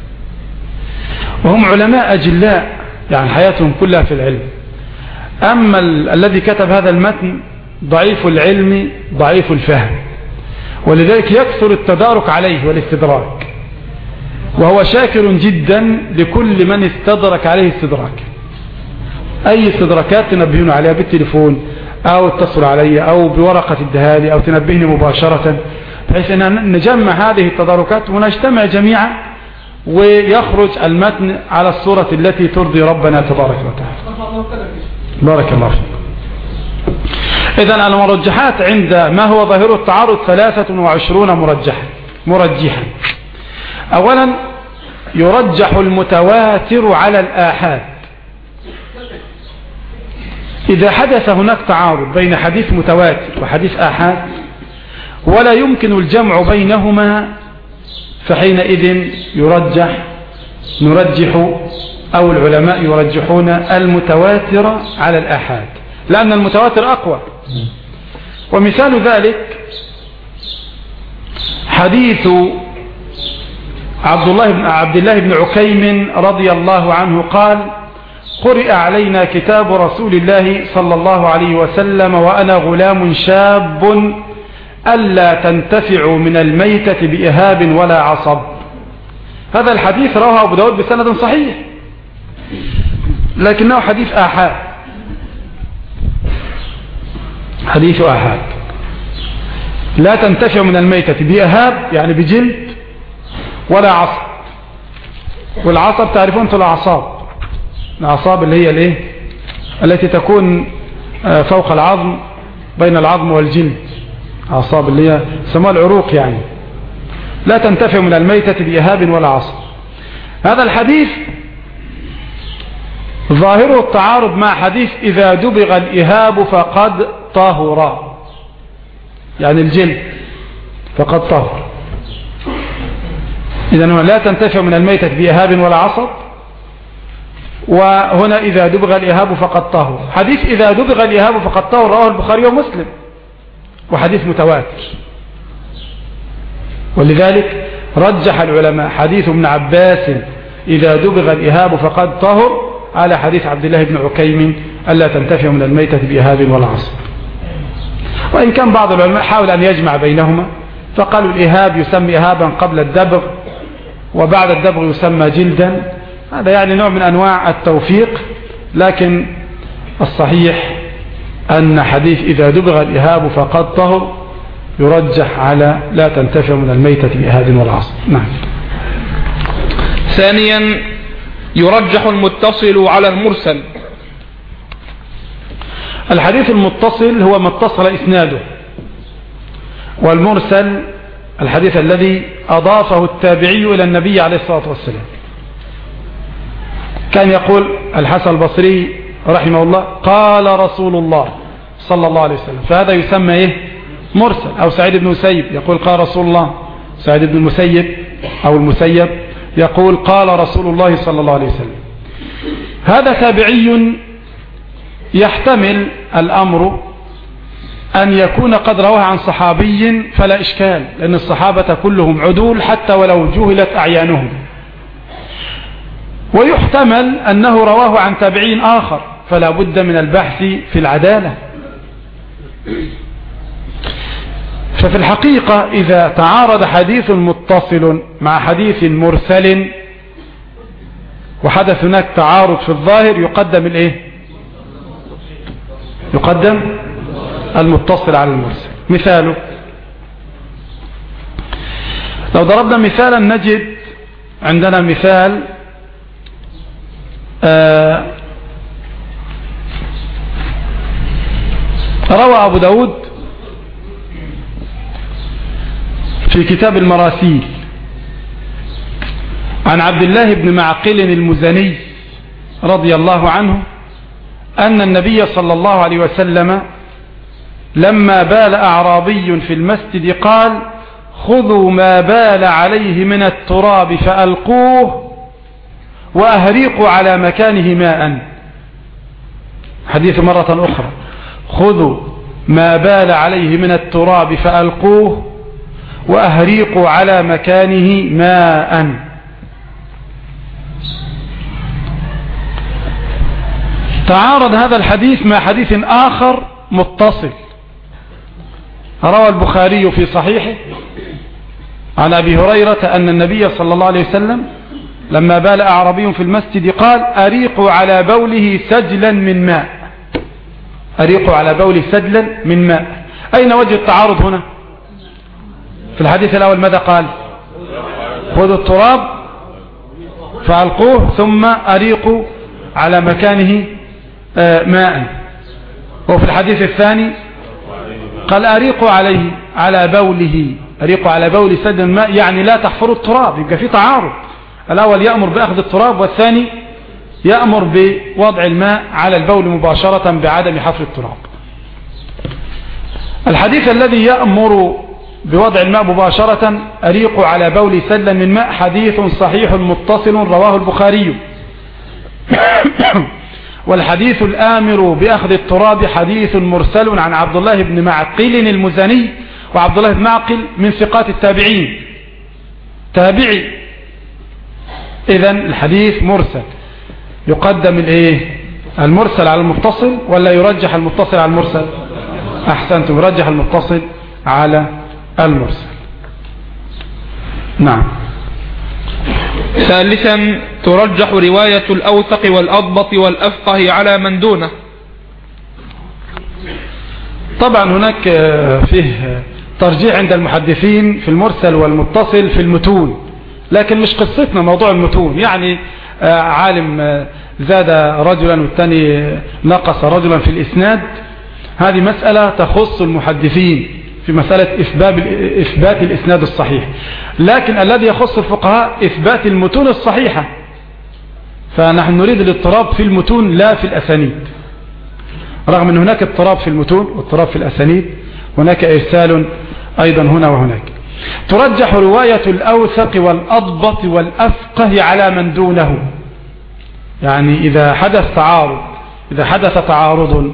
وهم علماء أجلاء يعني حياتهم كلها في العلم. أما ال الذي كتب هذا المتن ضعيف العلم ضعيف الفهم، ولذلك يكثر التدارك عليه والاستدراك، وهو شاكر جدا لكل من استدرك عليه استدراك. أي استدراكات تنبهون عليها بالتليفون أو اتصل علي أو بورقة الدهالي أو تنبهني مباشرة، بحيث أن نجمع هذه التداركات ونجتمع جميعا ويخرج المتن على الصورة التي ترضي ربنا تبارك وتعالى. بارك الله فيك. إذن المرجحات عند ما هو ظاهر التعارض ثلاثة وعشرون مرجحا مرجحا. أولا يرجح المتواتر على الآحاد. إذا حدث هناك تعارض بين حديث متواتر وحديث آحاد ولا يمكن الجمع بينهما، فحينئذ يرجح نرجح أو العلماء يرجحون المتواتر على الآحاد، لأن المتواتر أقوى. ومثال ذلك حديث عبد الله بن عبد الله بن عكيم رضي الله عنه قال: قرئ علينا كتاب رسول الله صلى الله عليه وسلم وأنا غلام شاب ألا تنتفعوا من الميتة بإهاب ولا عصب. هذا الحديث رواه أبو داود بسند صحيح، لكنه حديث آحاد، حديث آحاد. لا تنتفع من الميتة بإهاب يعني بجلد ولا عصب. والعصب تعرفون الأعصاب، الأعصاب اللي هي الايه التي تكون فوق العظم بين العظم والجلد، أعصاب اللي هي سموها العروق يعني. لا تنتفع من الميتة بإهاب ولا عصب. هذا الحديث ظاهره التعارض مع حديث إذا دبغ الإهاب فقد طهر، يعني الجلد فقد طهر. إذن لا تنتفع من الميتة بإهاب ولا عصب، وهنا إذا دبغ الإهاب فقد طهر. حديث إذا دبغ الإهاب فقد طهر رواه البخاري ومسلم، وحديث متواتر. ولذلك رجح العلماء حديث ابن عباس إذا دبغ الإهاب فقد طهر على حديث عبد الله بن عكيم ألا تنتفع من الميتة بإهاب ولا عصب. وإن كان بعض العلماء حاول أن يجمع بينهما، فقالوا الإهاب يسمى إهابا قبل الدبغ، وبعد الدبغ يسمى جلدا. هذا يعني نوع من أنواع التوفيق، لكن الصحيح أن حديث إذا دبغ الإهاب فقد طهر يرجح على لا تنتفع من الميتة بإهاب ولا عصر. نعم. ثانيا يرجح المتصل على المرسل. الحديث المتصل هو ما اتصل إسناده، والمرسل الحديث الذي أضافه التابعي إلى النبي عليه الصلاة والسلام. كان يقول الحسن البصري رحمه الله قال رسول الله صلى الله عليه وسلم، فهذا يسمى إيه؟ مرسل. أو سعيد بن المسيب يقول قال رسول الله، سعيد بن المسيب أو المسيب يقول قال رسول الله صلى الله عليه وسلم. هذا تابعي يحتمل الأمر أن يكون قد رواه عن صحابي فلا إشكال، لأن الصحابة كلهم عدول حتى ولو جهلت أعيانهم. ويحتمل أنه رواه عن تابعي آخر فلا بد من البحث في العدالة. ففي الحقيقة إذا تعارض حديث متصل مع حديث مرسل وحدث هناك تعارض في الظاهر يقدم الايه؟ يقدم المتصل على المرسل. مثاله لو ضربنا مثالا نجد عندنا مثال آه روى أبو داود في كتاب المراسيل عن عبد الله بن معقل المزني رضي الله عنه أن النبي صلى الله عليه وسلم لما بال أعرابي في المسجد قال خذوا ما بال عليه من التراب فألقوه وأهريقوا على مكانه ماء. حديث مرة أخرى خذوا ما بال عليه من التراب فألقوه وأهريقوا على مكانه ماء. تعارض هذا الحديث مع حديث آخر متصل روى البخاري في صحيحه عن أبي هريرة أن النبي صلى الله عليه وسلم لما بال أعرابي في المسجد قال أريقوا على بوله سجلا من ماء. أريقوا على بوله سجلا من ماء. أين وجه التعارض هنا؟ في الحديث الأول ماذا قال؟ خذوا التراب فألقوه ثم أريقوا على مكانه ماء. وفي الحديث الثاني قال أريقوا عليه على بوله أريقوا على بوله سجلا من ماء، يعني لا تحفروا التراب. يبقى في تعارض، الأول يأمر بأخذ التراب والثاني يأمر بوضع الماء على البول مباشرة بعدم حفر التراب. الحديث الذي يأمر بوضع الماء مباشرة أريقوا على بول سلا من ماء حديث صحيح متصل رواه البخاري. والحديث الآمر بأخذ التراب حديث مرسل عن عبد الله بن معقل المزني، وعبد الله بن معقل من ثقات التابعين تابعي. إذن الحديث مرسل. يقدم الايه؟ المرسل على المتصل ولا يرجح المتصل على المرسل؟ أحسنتم، يرجح المتصل على المرسل. نعم. ثالثا ترجح رواية الأوثق والأضبط والأفقه على من دونه. طبعا هناك فيه ترجيح عند المحدثين في المرسل والمتصل في المتون، لكن مش قصتنا موضوع المتون. يعني عالم زاد رجلا والثاني نقص رجلا في الإسناد، هذه مسألة تخص المحدثين في مسألة إثبات, إثبات الإسناد الصحيح. لكن الذي يخص الفقهاء إثبات المتون الصحيحة، فنحن نريد الاضطراب في المتون لا في الأسانيد. رغم أن هناك اضطراب في المتون واضطراب في الأسانيد، هناك إرسال أيضا هنا وهناك. ترجح رواية الأوثق والأضبط والأفقه على من دونه. يعني إذا حدث تعارض إذا حدث تعارض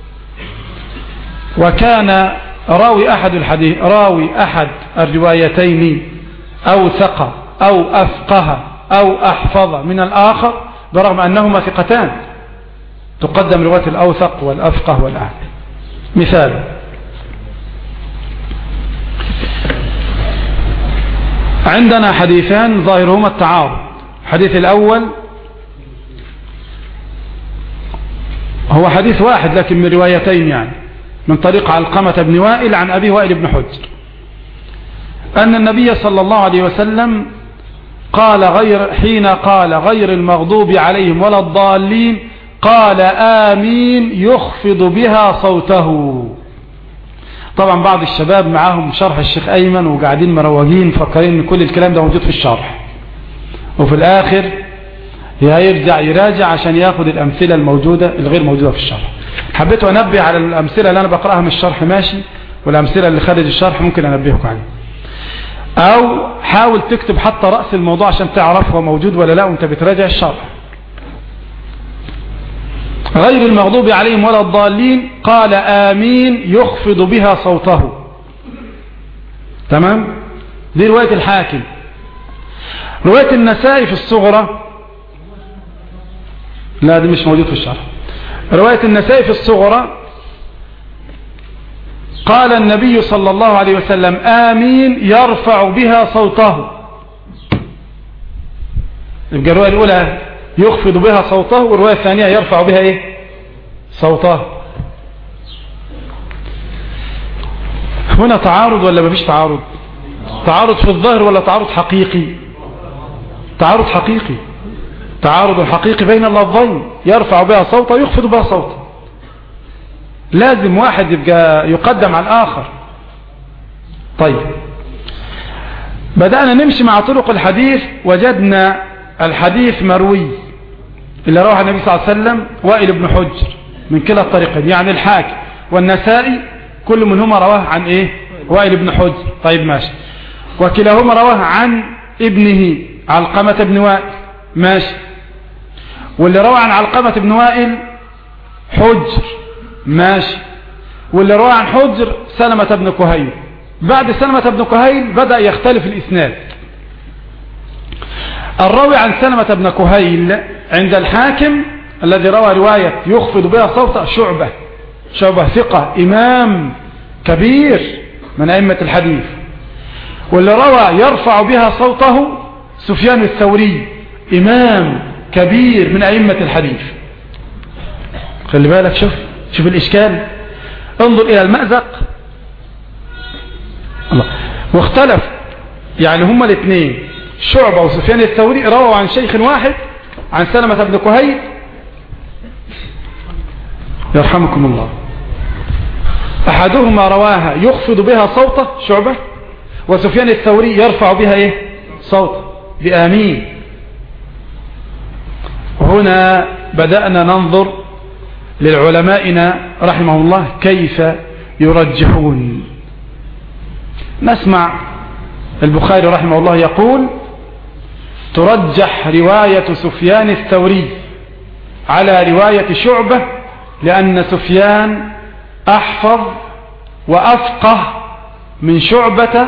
وكان راوي أحد الحديث راوي أحد الروايتين أوثق أو أفقه أو أحفظ من الآخر برغم أنهما ثقتان، تقدم رواية الأوثق والأفقه والأعلى. مثال: عندنا حديثان ظاهرهما التعارض. الحديث الأول هو حديث واحد لكن من روايتين، يعني من طريق علقمة بن وائل عن أبي وائل بن حجر أن النبي صلى الله عليه وسلم قال غير حين قال غير المغضوب عليهم ولا الضالين قال آمين يخفض بها صوته. طبعا بعض الشباب معاهم شرح الشيخ أيمن وقاعدين مروجين فكرين ان كل الكلام ده موجود في الشرح، وفي الآخر يرجع يراجع عشان ياخد الأمثلة الموجودة الغير موجودة في الشرح. حبيت أنبه على الأمثلة اللي أنا بقرأها من الشرح ماشي، والأمثلة اللي خارج الشرح ممكن أنبهكم عليها، أو حاول تكتب حتى رأس الموضوع عشان تعرف هو موجود ولا لا وانت بتراجع الشرح. غير المغضوب عليهم ولا الضالين قال آمين يخفض بها صوته. تمام؟ دي رواية الحاكم. رواية النسائي في الصغرى، لا دي مش موجود في الشرح. رواية النسائي في الصغرى قال النبي صلى الله عليه وسلم آمين يرفع بها صوته. يبقى الرواية الأولى يخفض بها صوته، والرواية الثانية يرفع بها ايه صوته. هنا تعارض ولا مفيش تعارض؟ تعارض في الظاهر ولا تعارض حقيقي؟ تعارض حقيقي، تعارض حقيقي بين اللفظين، يرفع بها صوته يخفض بها صوته. لازم واحد يبقى يقدم على الآخر. طيب بدأنا نمشي مع طرق الحديث، وجدنا الحديث مروي اللي رواه النبي صلى الله عليه وسلم وائل بن حجر من كلا الطريقين، يعني الحاكم والنسائي كل منهما رواه عن ايه وائل بن حجر. طيب ماشي. وكلاهما رواه عن ابنه علقمة بن وائل، ماشي. واللي روى عن علقمة بن وائل حجر، ماشي. واللي روى عن حجر سلمة بن كهيل. بعد سلمة بن كهيل بدأ يختلف الإسناد. الراوي عن سلمة بن كهيل عند الحاكم الذي روى رواية يخفض بها صوته شعبة، شعبة ثقة إمام كبير من أئمة الحديث. واللي روى يرفع بها صوته سفيان الثوري إمام كبير من أئمة الحديث. خلي بالك، شوف شوف الإشكال، انظر إلى المأزق. الله. واختلف يعني هما الاثنين شعبة وسفيان الثوري رووا عن شيخ واحد عن سلمة بن كهيل يرحمكم الله. أحدهما رواها يخفض بها صوته شعبة، وسفيان الثوري يرفع بها ايه صوته بآمين. وهنا بدأنا ننظر للعلمائنا رحمه الله كيف يرجحون. نسمع البخاري رحمه الله يقول ترجح رواية سفيان الثوري على رواية شعبة لأن سفيان أحفظ وأفقه من شعبة،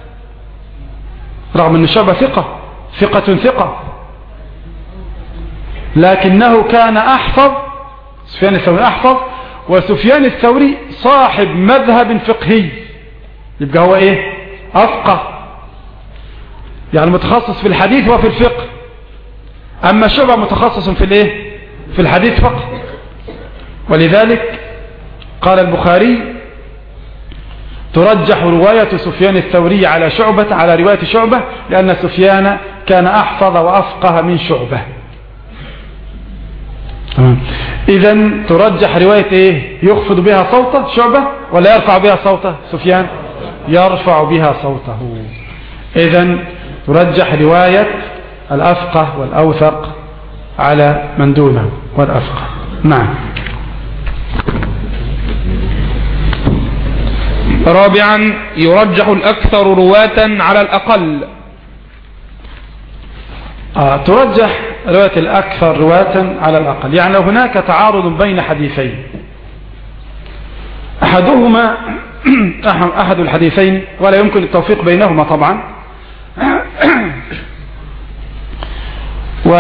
رغم أن شعبة ثقة ثقة ثقة، لكنه كان أحفظ. سفيان الثوري أحفظ، وسفيان الثوري صاحب مذهب فقهي، يبقى هو إيه أفقه، يعني متخصص في الحديث وفي الفقه. أما شعبة متخصص في الإيه في الحديث فقط. ولذلك قال البخاري ترجح رواية سفيان الثوري على شعبة على رواية شعبة لأن سفيان كان أحفظ وأفقه من شعبة. إذن ترجح رواية إيه يخفض بها صوته شعبة ولا يرفع بها صوته سفيان؟ يرفع بها صوته. إذن ترجح رواية الأفقه والأوثق على من دونه والأفقه. نعم. رابعا يرجح الأكثر رواة على الأقل. آه ترجح رواية الأكثر رواة على الأقل، يعني لو هناك تعارض بين حديثين أحدهما أحد الحديثين ولا يمكن التوفيق بينهما طبعا، و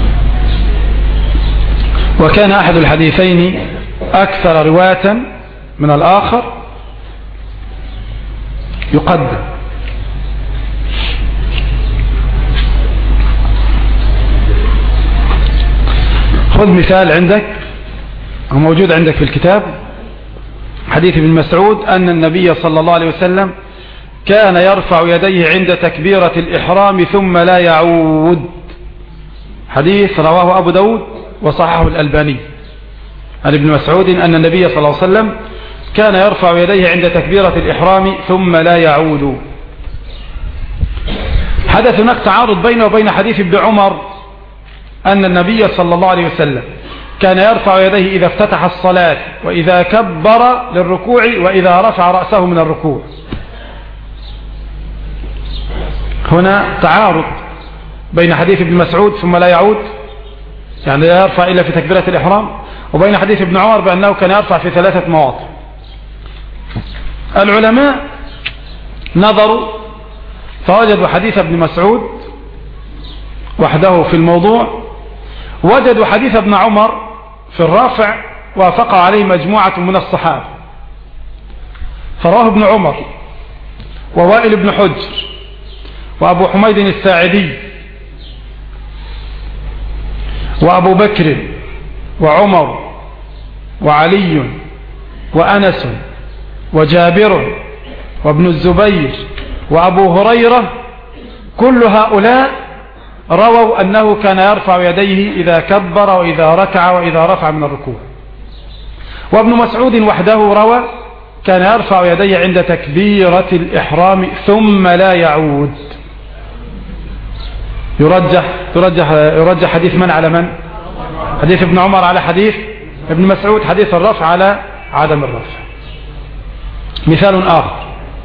وكان أحد الحديثين أكثر رواة من الآخر يقدم. خذ مثال عندك أو موجود عندك في الكتاب، حديث ابن مسعود أن النبي صلى الله عليه وسلم كان يرفع يديه عند تكبيرة الإحرام ثم لا يعود. حديث رواه أبو داود وصححه الألباني عن ابن مسعود أن النبي صلى الله عليه وسلم كان يرفع يديه عند تكبيرة الإحرام ثم لا يعود. حدث هناك تعارض بينه وبين حديث ابن عمر أن النبي صلى الله عليه وسلم كان يرفع يديه إذا افتتح الصلاة وإذا كبر للركوع وإذا رفع رأسه من الركوع. هنا تعارض بين حديث ابن مسعود ثم لا يعود يعني لا يرفع إلا في تكبيرة الإحرام، وبين حديث ابن عمر بأنه كان يرفع في ثلاثة مواضع. العلماء نظروا فوجدوا حديث ابن مسعود وحده في الموضوع، وجدوا حديث ابن عمر في الرافع وافق عليه مجموعة من الصحابة، فرواه ابن عمر ووائل بن حجر وأبو حميد الساعدي وأبو بكر وعمر وعلي وأنس وجابر وابن الزبير وأبو هريرة، كل هؤلاء رووا أنه كان يرفع يديه إذا كبر وإذا ركع وإذا رفع من الركوع. وابن مسعود وحده روى كان يرفع يديه عند تكبيرة الإحرام ثم لا يعود. يرجح يرجح يرجح حديث من على من؟ حديث ابن عمر على حديث ابن مسعود، حديث الرفع على عدم الرفع. مثال آخر.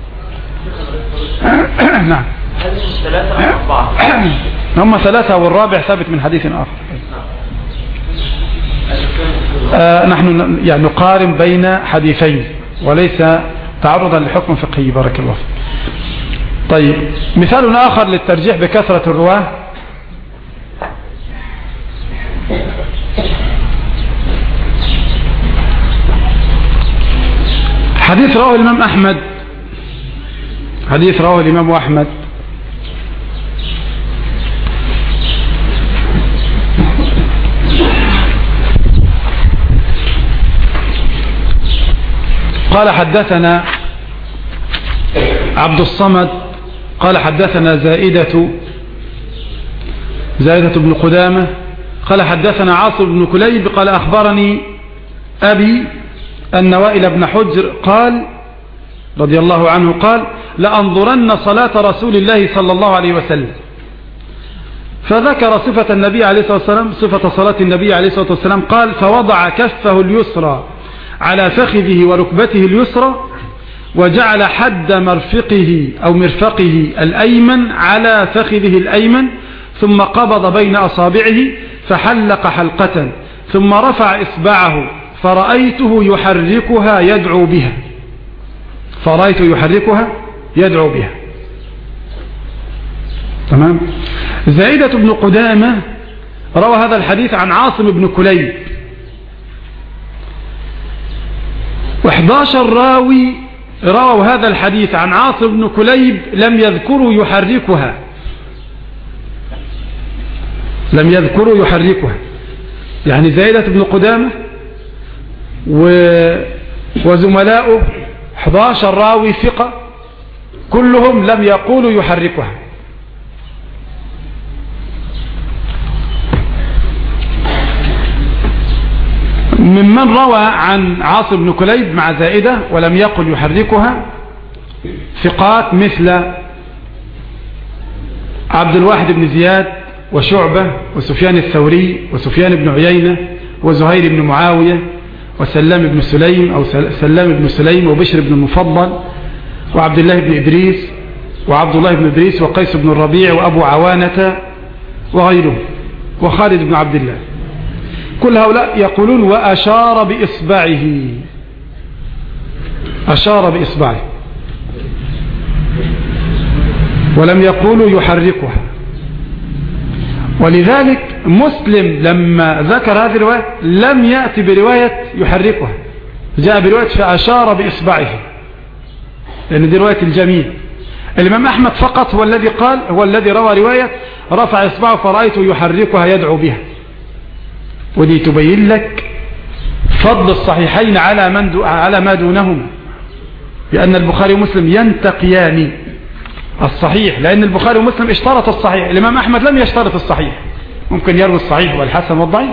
نعم هم ثلاثة والرابع ثابت من حديث آخر. آه نحن يعني نقارن بين حديثين وليس تعرضا لحكم فقهي. بارك الله فيك. طيب مثال آخر للترجيح بكثرة الرواه. حديث رواه الإمام أحمد حديث رواه الإمام أحمد قال حدثنا عبد الصمد قال حدثنا زائدة زائدة بن قدامة قال حدثنا عاصم بن كليب قال أخبرني أبي أن وائل بن حجر قال رضي الله عنه قال لأنظرن صلاة رسول الله صلى الله عليه وسلم، فذكر صفة النبي عليه الصلاة والسلام صفة صلاة النبي عليه الصلاة والسلام قال فوضع كفه اليسرى على فخذه وركبته اليسرى وجعل حد مرفقه أو مرفقه الأيمن على فخذه الأيمن ثم قبض بين أصابعه فحلق حلقة ثم رفع إصبعه فرأيته يحركها يدعو بها فرأيته يحركها يدعو بها. تمام. زائدة بن قدامة روى هذا الحديث عن عاصم بن كليب، وإحداشر راوي رووا هذا الحديث عن عاصم بن كليب لم يذكروا يحركها لم يذكروا يحركها يعني زائدة بن قدامة وزملاؤه إحداشر راوي ثقة كلهم لم يقولوا يحركها. ممن روى عن عاصم بن كليب مع زائدة ولم يقل يحركها ثقات مثل عبد الواحد بن زياد وشعبة وسفيان الثوري وسفيان بن عيينة وزهير بن معاوية وسلام بن سليم أو سلام بن سليم وبشر بن المفضل وعبد الله بن إدريس وعبد الله بن إدريس وقيس بن الربيع وأبو عوانة وغيره وخالد بن عبد الله. كل هؤلاء يقولون وأشار بإصبعه أشار بإصبعه ولم يقولوا يحركها. ولذلك مسلم لما ذكر هذه الرواية لم يأتي برواية يحركها جاء برواية فأشار بإصبعه، لأن دي رواية الجميع. الإمام أحمد فقط هو الذي قال، هو الذي روى رواية رفع إصبعه فرأيته يحركها يدعو بها. ودي تبين لك فضل الصحيحين على من على ما دونهما، لأن البخاري ومسلم ينتقيان الصحيح، لأن البخاري ومسلم اشترط الصحيح، الإمام أحمد لم يشترط الصحيح، ممكن يروي الصحيح والحسن والضعيف.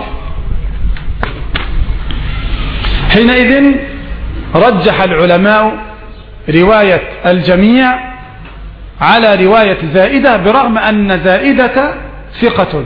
حينئذ رجح العلماء رواية الجميع على رواية زائدة، برغم أن زائدة ثقة،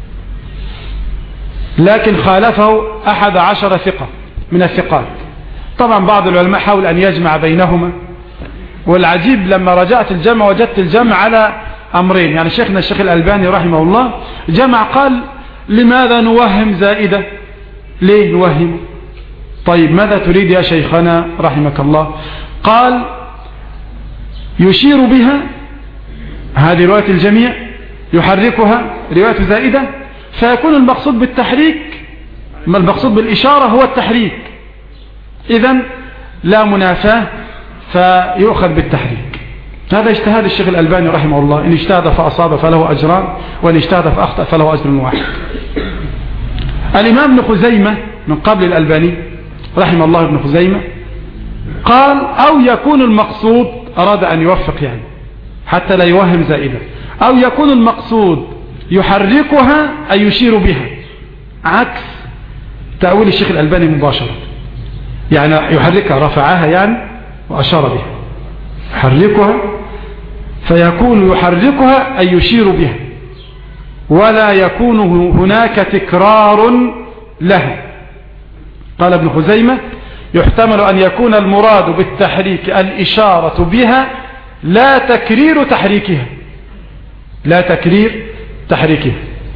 لكن خالفه أحد عشر ثقة من الثقات. طبعا بعض العلماء حاول أن يجمع بينهما، والعجيب لما رجعت الجمع وجدت الجمع على أمرين. يعني شيخنا الشيخ الألباني رحمه الله جمع، قال لماذا نوهم زائدة؟ ليه نوهم؟ طيب ماذا تريد يا شيخنا رحمك الله؟ قال يشير بها، هذه رواية الجميع، يحركها رواية زائدة، فيكون المقصود بالتحريك، ما المقصود بالإشارة هو التحريك، إذن لا منافاة فيؤخذ بالتحريك. هذا اجتهاد الشيخ الألباني رحمه الله، إن اجتهد فأصاب فله أجران، وإن اجتهد فأخطأ فله أجر واحد. الإمام ابن خزيمة من قبل الألباني رحمه الله ابن خزيمة قال أو يكون المقصود، أراد أن يوفق يعني حتى لا يوهم زائدة، أو يكون المقصود يحركها أي يشير بها، عكس تأويل الشيخ الألباني مباشرة. يعني يحركها رفعها يعني وأشار بها، يحركها فيكون يحركها أي يشير بها، ولا يكون هناك تكرار لها. قال ابن خزيمة يحتمل أن يكون المراد بالتحريك الإشارة بها لا تكرير تحريكها، لا تكرير تحريكها.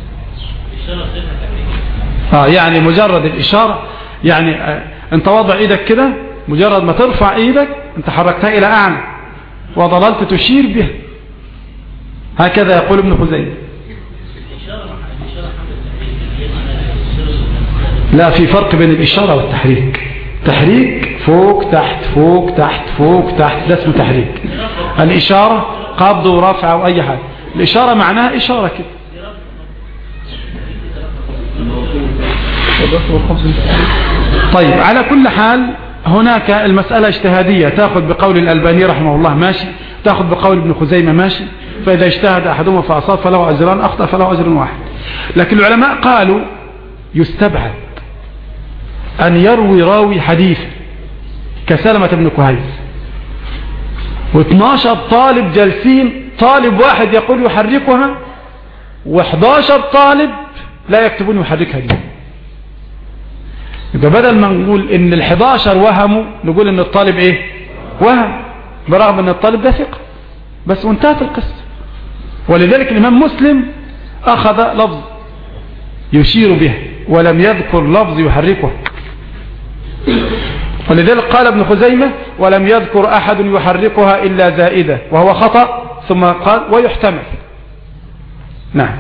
آه يعني مجرد الإشارة، يعني آه انت وضع ايدك كده، مجرد ما ترفع ايدك انت حركتها الى اعلى وظللت تشير بها، هكذا يقول ابن خزيمة. لا، في فرق بين الإشارة والتحريك. تحريك فوق تحت فوق تحت فوق تحت، ده اسمه تحريك. الإشارة قبض ورفع أو أي حاجة، الإشارة معناها إشارة كده. طيب على كل حال هناك المسألة اجتهادية، تأخذ بقول الألباني رحمه الله ماشي، تأخذ بقول ابن خزيمة ماشي، فإذا اجتهد أحدهما فأصاب فله أجران، أخطأ فله أجر واحد. لكن العلماء قالوا يستبعد أن يروي راوي حديث كسلمة بن كهيس واثناشر طالب جالسين، طالب واحد يقول يحركها واحداشر طالب لا يكتبون يحركها دي. يبقى بدل ما نقول ان الحداشر وهموا نقول ان الطالب ايه وهم، برغم ان الطالب ده ثقة بس، وانتهت القصة. ولذلك الامام مسلم اخذ لفظ يشير به ولم يذكر لفظ يحركه، ولذلك قال ابن خزيمة ولم يذكر احد يحركها الا زائدة وهو خطأ، ثم قال ويحتمل. نعم،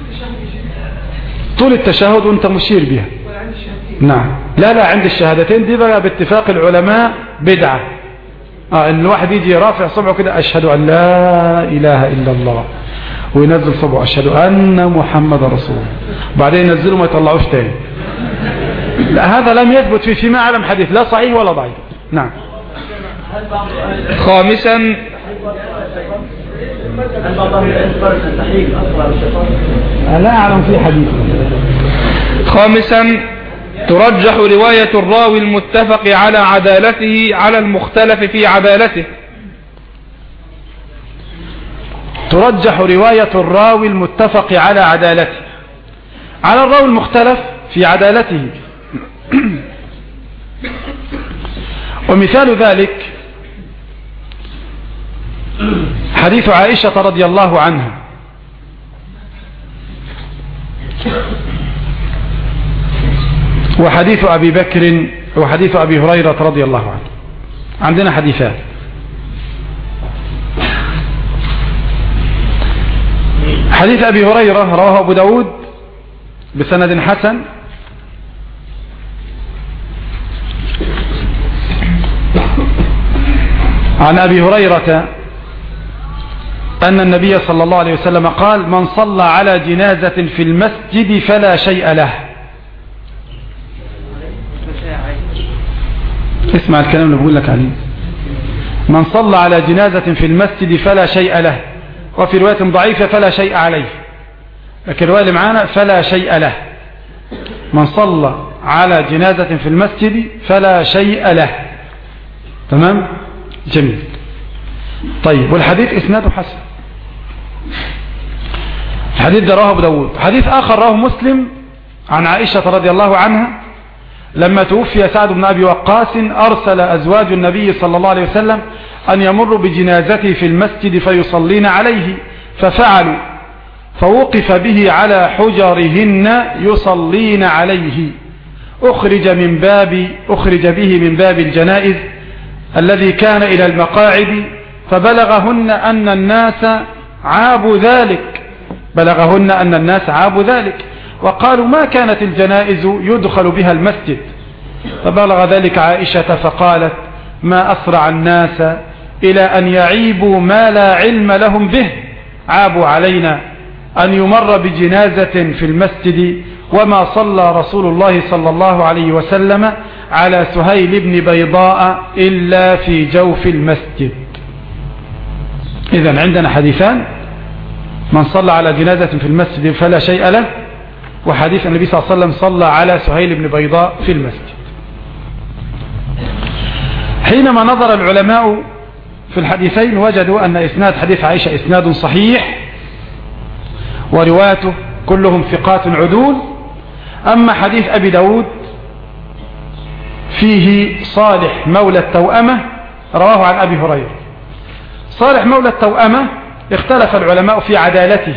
طول التشهد وانت مشير بها. نعم، لا لا عند الشهادتين دي بقى باتفاق العلماء بدعة. اه ان الواحد يجي رافع صبعه كده اشهد ان لا اله الا الله، وينزل صبعه اشهد ان محمد رسول الله، بعدين ينزله ما يطلعوش تاني. لا، هذا لم يثبت في فيما اعلم حديث لا صحيح ولا ضعيف. نعم. خامسا لا اعلم في حديث. خامسا ترجح رواية الراوي المتفق على عدالته على المختلف في عدالته. ترجح رواية الراوي المتفق على عدالته على الراوي المختلف في عدالته. ومثال ذلك حديث عائشة رضي الله عنها، وحديث أبي بكر، وحديث أبي هريرة رضي الله عنه. عندنا حديثان. حديث أبي هريرة رواه أبو داود بسند حسن عن أبي هريرة أن النبي صلى الله عليه وسلم قال: من صلى على جنازة في المسجد فلا شيء له. اسمع الكلام اللي بقول لك عليه. من صلى على جنازة في المسجد فلا شيء له، وفي رواية ضعيفة فلا شيء عليه، لكن الرواية اللي معانا فلا شيء له. من صلى على جنازة في المسجد فلا شيء له. تمام؟ جميل. طيب، والحديث إسناده حسن. الحديث ده رواه أبو داود. حديث آخر رواه مسلم عن عائشة رضي الله عنها لما توفي سعد بن أبي وقاص أرسل أزواج النبي صلى الله عليه وسلم أن يمروا بجنازته في المسجد فيصلين عليه، ففعلوا، فوقف به على حجرهن يصلين عليه، أخرج من باب أخرج به من باب الجنائز الذي كان إلى المقاعد، فبلغهن أن الناس عابوا ذلك بلغهن أن الناس عابوا ذلك وقالوا: ما كانت الجنائز يدخل بها المسجد؟ فبلغ ذلك عائشة فقالت: ما أسرع الناس إلى أن يعيبوا ما لا علم لهم به، عابوا علينا أن يمر بجنازة في المسجد، وما صلى رسول الله صلى الله عليه وسلم على سهيل بن بيضاء إلا في جوف المسجد. إذن عندنا حديثان: من صلى على جنازة في المسجد فلا شيء له، وحديث النبي صلى الله عليه وسلم صلى على سهيل بن بيضاء في المسجد. حينما نظر العلماء في الحديثين وجدوا أن إسناد حديث عائشة إسناد صحيح، ورواته كلهم ثقات عدول. أما حديث أبي داود فيه صالح مولى التوأمة رواه عن أبي هريرة. صالح مولى التوأمة اختلف العلماء في عدالته،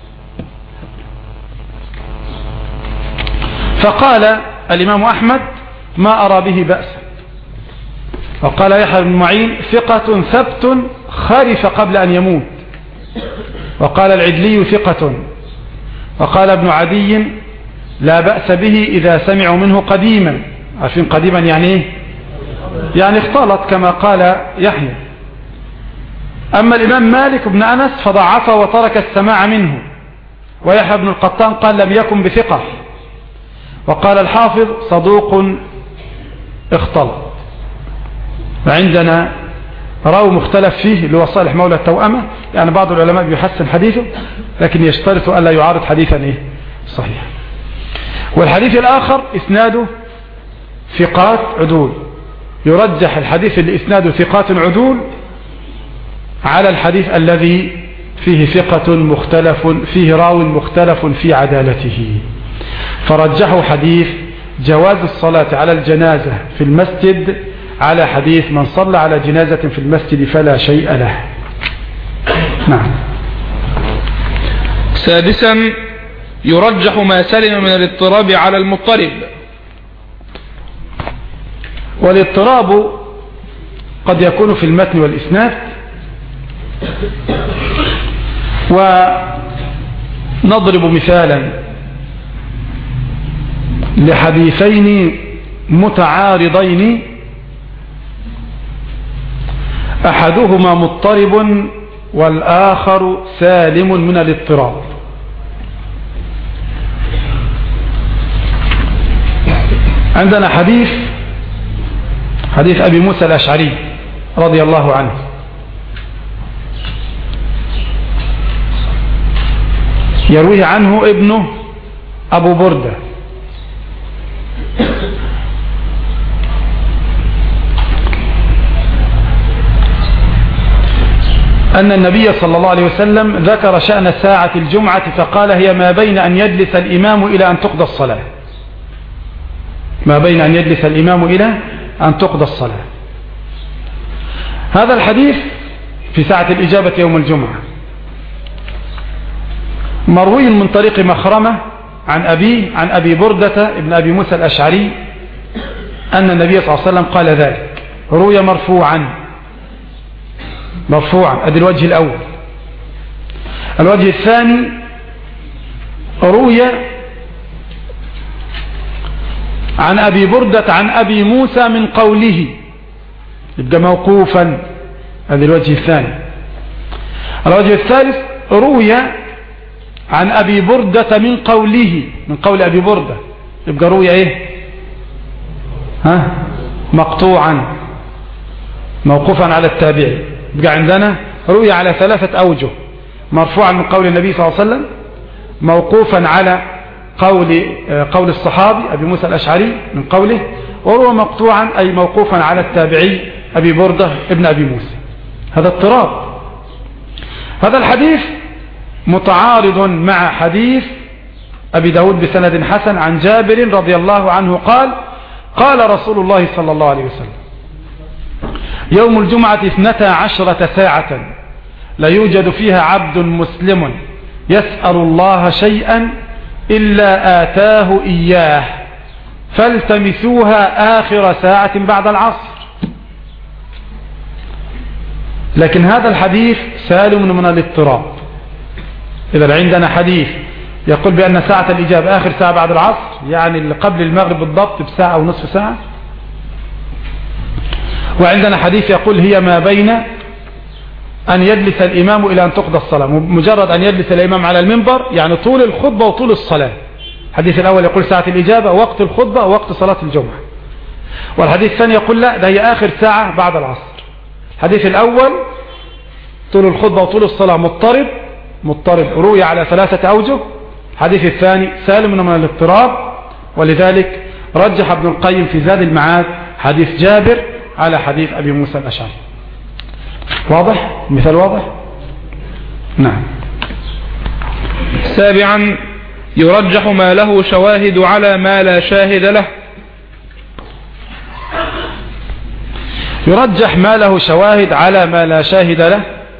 فقال الإمام أحمد: ما أرى به بأسا. وقال يحيى بن معين: ثقة ثبت خرف قبل أن يموت. وقال العدلي: ثقة. وقال ابن عدي: لا بأس به إذا سمعوا منه قديما. عارفين قديما يعني ايه؟ يعني اختلط كما قال يحيى. أما الإمام مالك بن أنس فضعفه وترك السماع منه، ويحيى بن القطان قال لم يكن بثقة. وقال الحافظ: صدوق اختلط. وعندنا راوي مختلف فيه اللي هو صالح مولى التوأمة، يعني بعض العلماء بيحسن حديثه لكن يشترط ألا يعارض حديثا إيه؟ صحيح. والحديث الآخر إسناده ثقات عدول، يرجح الحديث اللي إسناده ثقات عدول على الحديث الذي فيه ثقة مختلف فيه راو مختلف في عدالته، فرجحوا حديث جواز الصلاة على الجنازة في المسجد على حديث من صلى على جنازة في المسجد فلا شيء له. نعم. سادسا: يرجح ما سلم من الاضطراب على المضطرب. والاضطراب قد يكون في المتن والإسناد، ونضرب مثالا لحديثين متعارضين أحدهما مضطرب والآخر سالم من الاضطراب. عندنا حديث حديث أبي موسى الأشعري رضي الله عنه، يرويه عنه ابنه أبو بردة، أن النبي صلى الله عليه وسلم ذكر شأن ساعة الجمعة فقال: هي ما بين أن يجلس الإمام إلى أن تقضى الصلاة. ما بين أن يجلس الإمام إلى أن تقضى الصلاة. هذا الحديث في ساعة الإجابة يوم الجمعة مروي من طريق مخرمة عن أبيه عن أبي بردة ابن أبي موسى الأشعري أن النبي صلى الله عليه وسلم قال ذلك. روي مرفوعا مرفوعا ادي الوجه الأول. الوجه الثاني روي عن أبي بردة عن أبي موسى من قوله، يبقى موقوفا هذا الوجه الثاني. الوجه الثالث روي عن أبي بردة من قوله، من قول أبي بردة، يبقى روي ايه؟ ها؟ مقطوعا موقوفا على التابعي. يبقى عندنا روي على ثلاثة أوجه: مرفوعا من قول النبي صلى الله عليه وسلم، موقوفا على قول قول الصحابي أبي موسى الأشعري من قوله، وهو مقطوعا أي موقوفا على التابعي أبي بردة ابن أبي موسى. هذا اضطراب. هذا الحديث متعارض مع حديث أبي داود بسند حسن عن جابر رضي الله عنه قال: قال رسول الله صلى الله عليه وسلم: يوم الجمعة اثنتا عشرة ساعة لا يوجد فيها عبد مسلم يسأل الله شيئا إلا آتاه إياه فالتمسوها آخر ساعة بعد العصر. لكن هذا الحديث سالم من الاضطراب. إذا عندنا حديث يقول بأن ساعة الإجابة آخر ساعة بعد العصر، يعني اللي قبل المغرب بالضبط بساعة أو نصف ساعة، وعندنا حديث يقول هي ما بين أن يجلس الإمام إلى أن تقضى الصلاة، مجرد أن يجلس الإمام على المنبر يعني طول الخطبة وطول الصلاة. الحديث الأول يقول ساعة الإجابة وقت الخطبة ووقت صلاة الجمعة، والحديث الثاني يقول لا، ده هي آخر ساعة بعد العصر. الحديث الأول طول الخطبة وطول الصلاة مضطرب مضطرب روي على ثلاثة أوجه. الحديث الثاني سالم من الاضطراب، ولذلك رجح ابن القيم في زاد المعاد حديث جابر على حديث أبي موسى الأشعري. واضح؟ مثال واضح؟ نعم. سابعا يرجح ما له شواهد على ما لا شاهد له. يرجح ما له شواهد على ما لا شاهد له،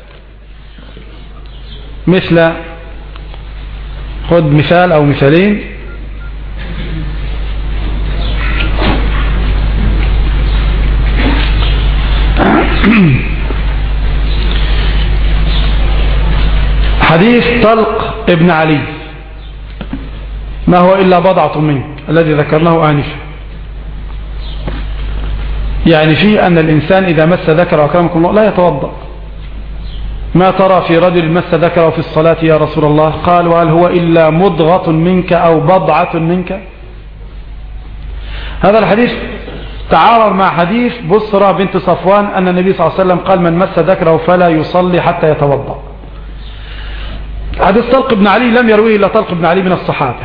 مثل خذ مثال أو مثالين. حديث طلق ابن علي: ما هو إلا بضعة منك، الذي ذكرناه آنفا. يعني فيه أن الإنسان إذا مس ذكر أكرمكم الله لا يتوضأ. ما ترى في رجل مس ذكره في الصلاة يا رسول الله؟ قال: وهل هو إلا مضغة منك أو بضعة منك؟ هذا الحديث تعارض مع حديث بصرى بنت صفوان أن النبي صلى الله عليه وسلم قال: من مس ذكره فلا يصلي حتى يتوضأ. حديث طلق ابن علي لم يرويه إلا طلق ابن علي من الصحابة.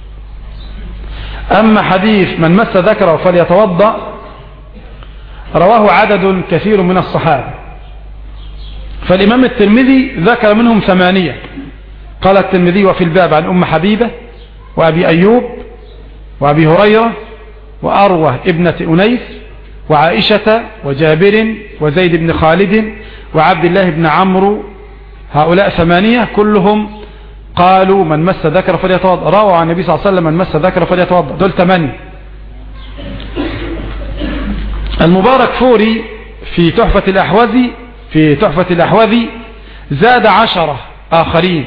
أما حديث من مس ذكره فليتوضأ رواه عدد كثير من الصحابة، فالإمام الترمذي ذكر منهم ثمانية. قال الترمذي: وفي الباب عن أم حبيبة وأبي أيوب وأبي هريرة وأروة ابنة أنيس وعائشة وجابر وزيد بن خالد وعبد الله بن عمرو. هؤلاء ثمانية كلهم قالوا من مس ذكر فليتوضأ، روى عن النبي صلى الله عليه وسلم من مس ذكر فليتوضأ. دول ثمانية. المبارك فوري في تحفة الأحوذي في تحفة الأحوذي زاد عشرة آخرين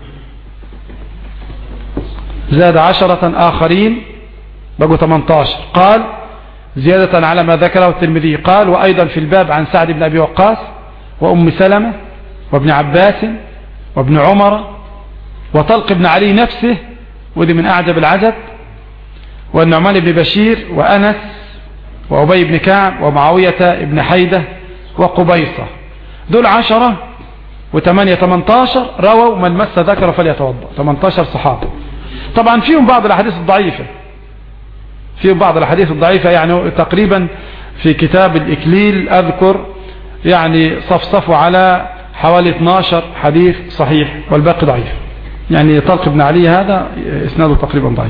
زاد عشرة آخرين بقوا ثمانية عشر. قال زيادة على ما ذكره الترمذي. قال: وأيضا في الباب عن سعد بن أبي وقاص وأم سلمة وابن عباس وابن عمر وطلق بن علي نفسه، وذي من أعجب العجب، والنعمان بن بشير وأنس وأبي بن كعب ومعاوية بن حيدة وقبيصة. دول عشرة وثمانية ثمانية عشر رووا من مس ذكر فليتوضأ، ثمانية عشر صحابة. طبعا فيهم بعض الأحاديث الضعيفة فيهم بعض الأحاديث الضعيفة يعني تقريبا في كتاب الإكليل أذكر يعني صفصفوا على حوالي اثني عشر حديث صحيح والباقي ضعيف. يعني طلق بن علي هذا اسناده تقريبا ضعيف.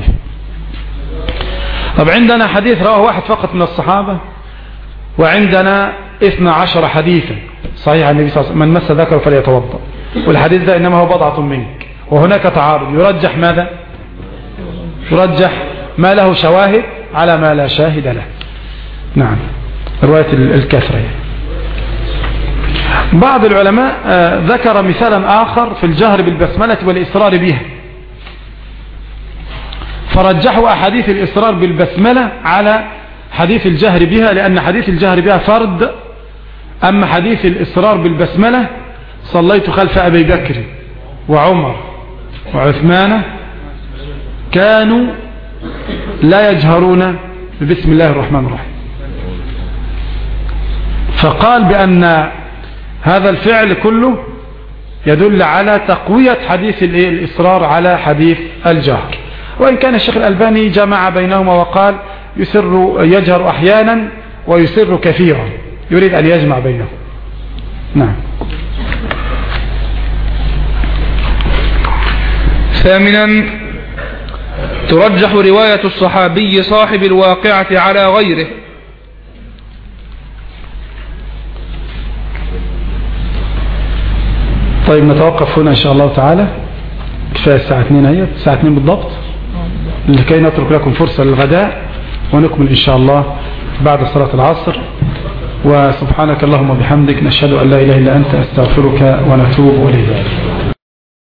طب عندنا حديث رواه واحد فقط من الصحابة، وعندنا اثنى عشر حديثا صحيح عن النبي صلى الله عليه وسلم من مس ذكر فليتوضأ، والحديث ده إنما هو بضعة منك. وهناك تعارض، يرجح ماذا؟ يرجح ما له شواهد على ما لا شاهد له. نعم، رواية الكثرة. بعض العلماء ذكر مثالا آخر في الجهر بالبسملة والإصرار بها، فرجحوا أحاديث الإصرار بالبسملة على حديث الجهر بها، لأن حديث الجهر بها فرد أما حديث الإصرار بالبسملة صليت خلف أبي بكر وعمر وعثمان كانوا لا يجهرون بسم الله الرحمن الرحيم. فقال بأن هذا الفعل كله يدل على تقوية حديث الإصرار على حديث الجهر، وإن كان الشيخ الألباني جمع بينهما وقال يسر يجهر أحيانا ويسر كثيرا، يريد أن يجمع بينهم. نعم. ثامنا ترجح رواية الصحابي صاحب الواقعة على غيره. طيب نتوقف هنا إن شاء الله تعالى، كفاية الساعة اثنين هي الساعة اثنين بالضبط، لكي نترك لكم فرصة للغداء ونكمل إن شاء الله بعد صلاة العصر. وسبحانك اللهم وبحمدك نشهد أن لا إله إلا أنت، أستغفرك ونتوب إليك.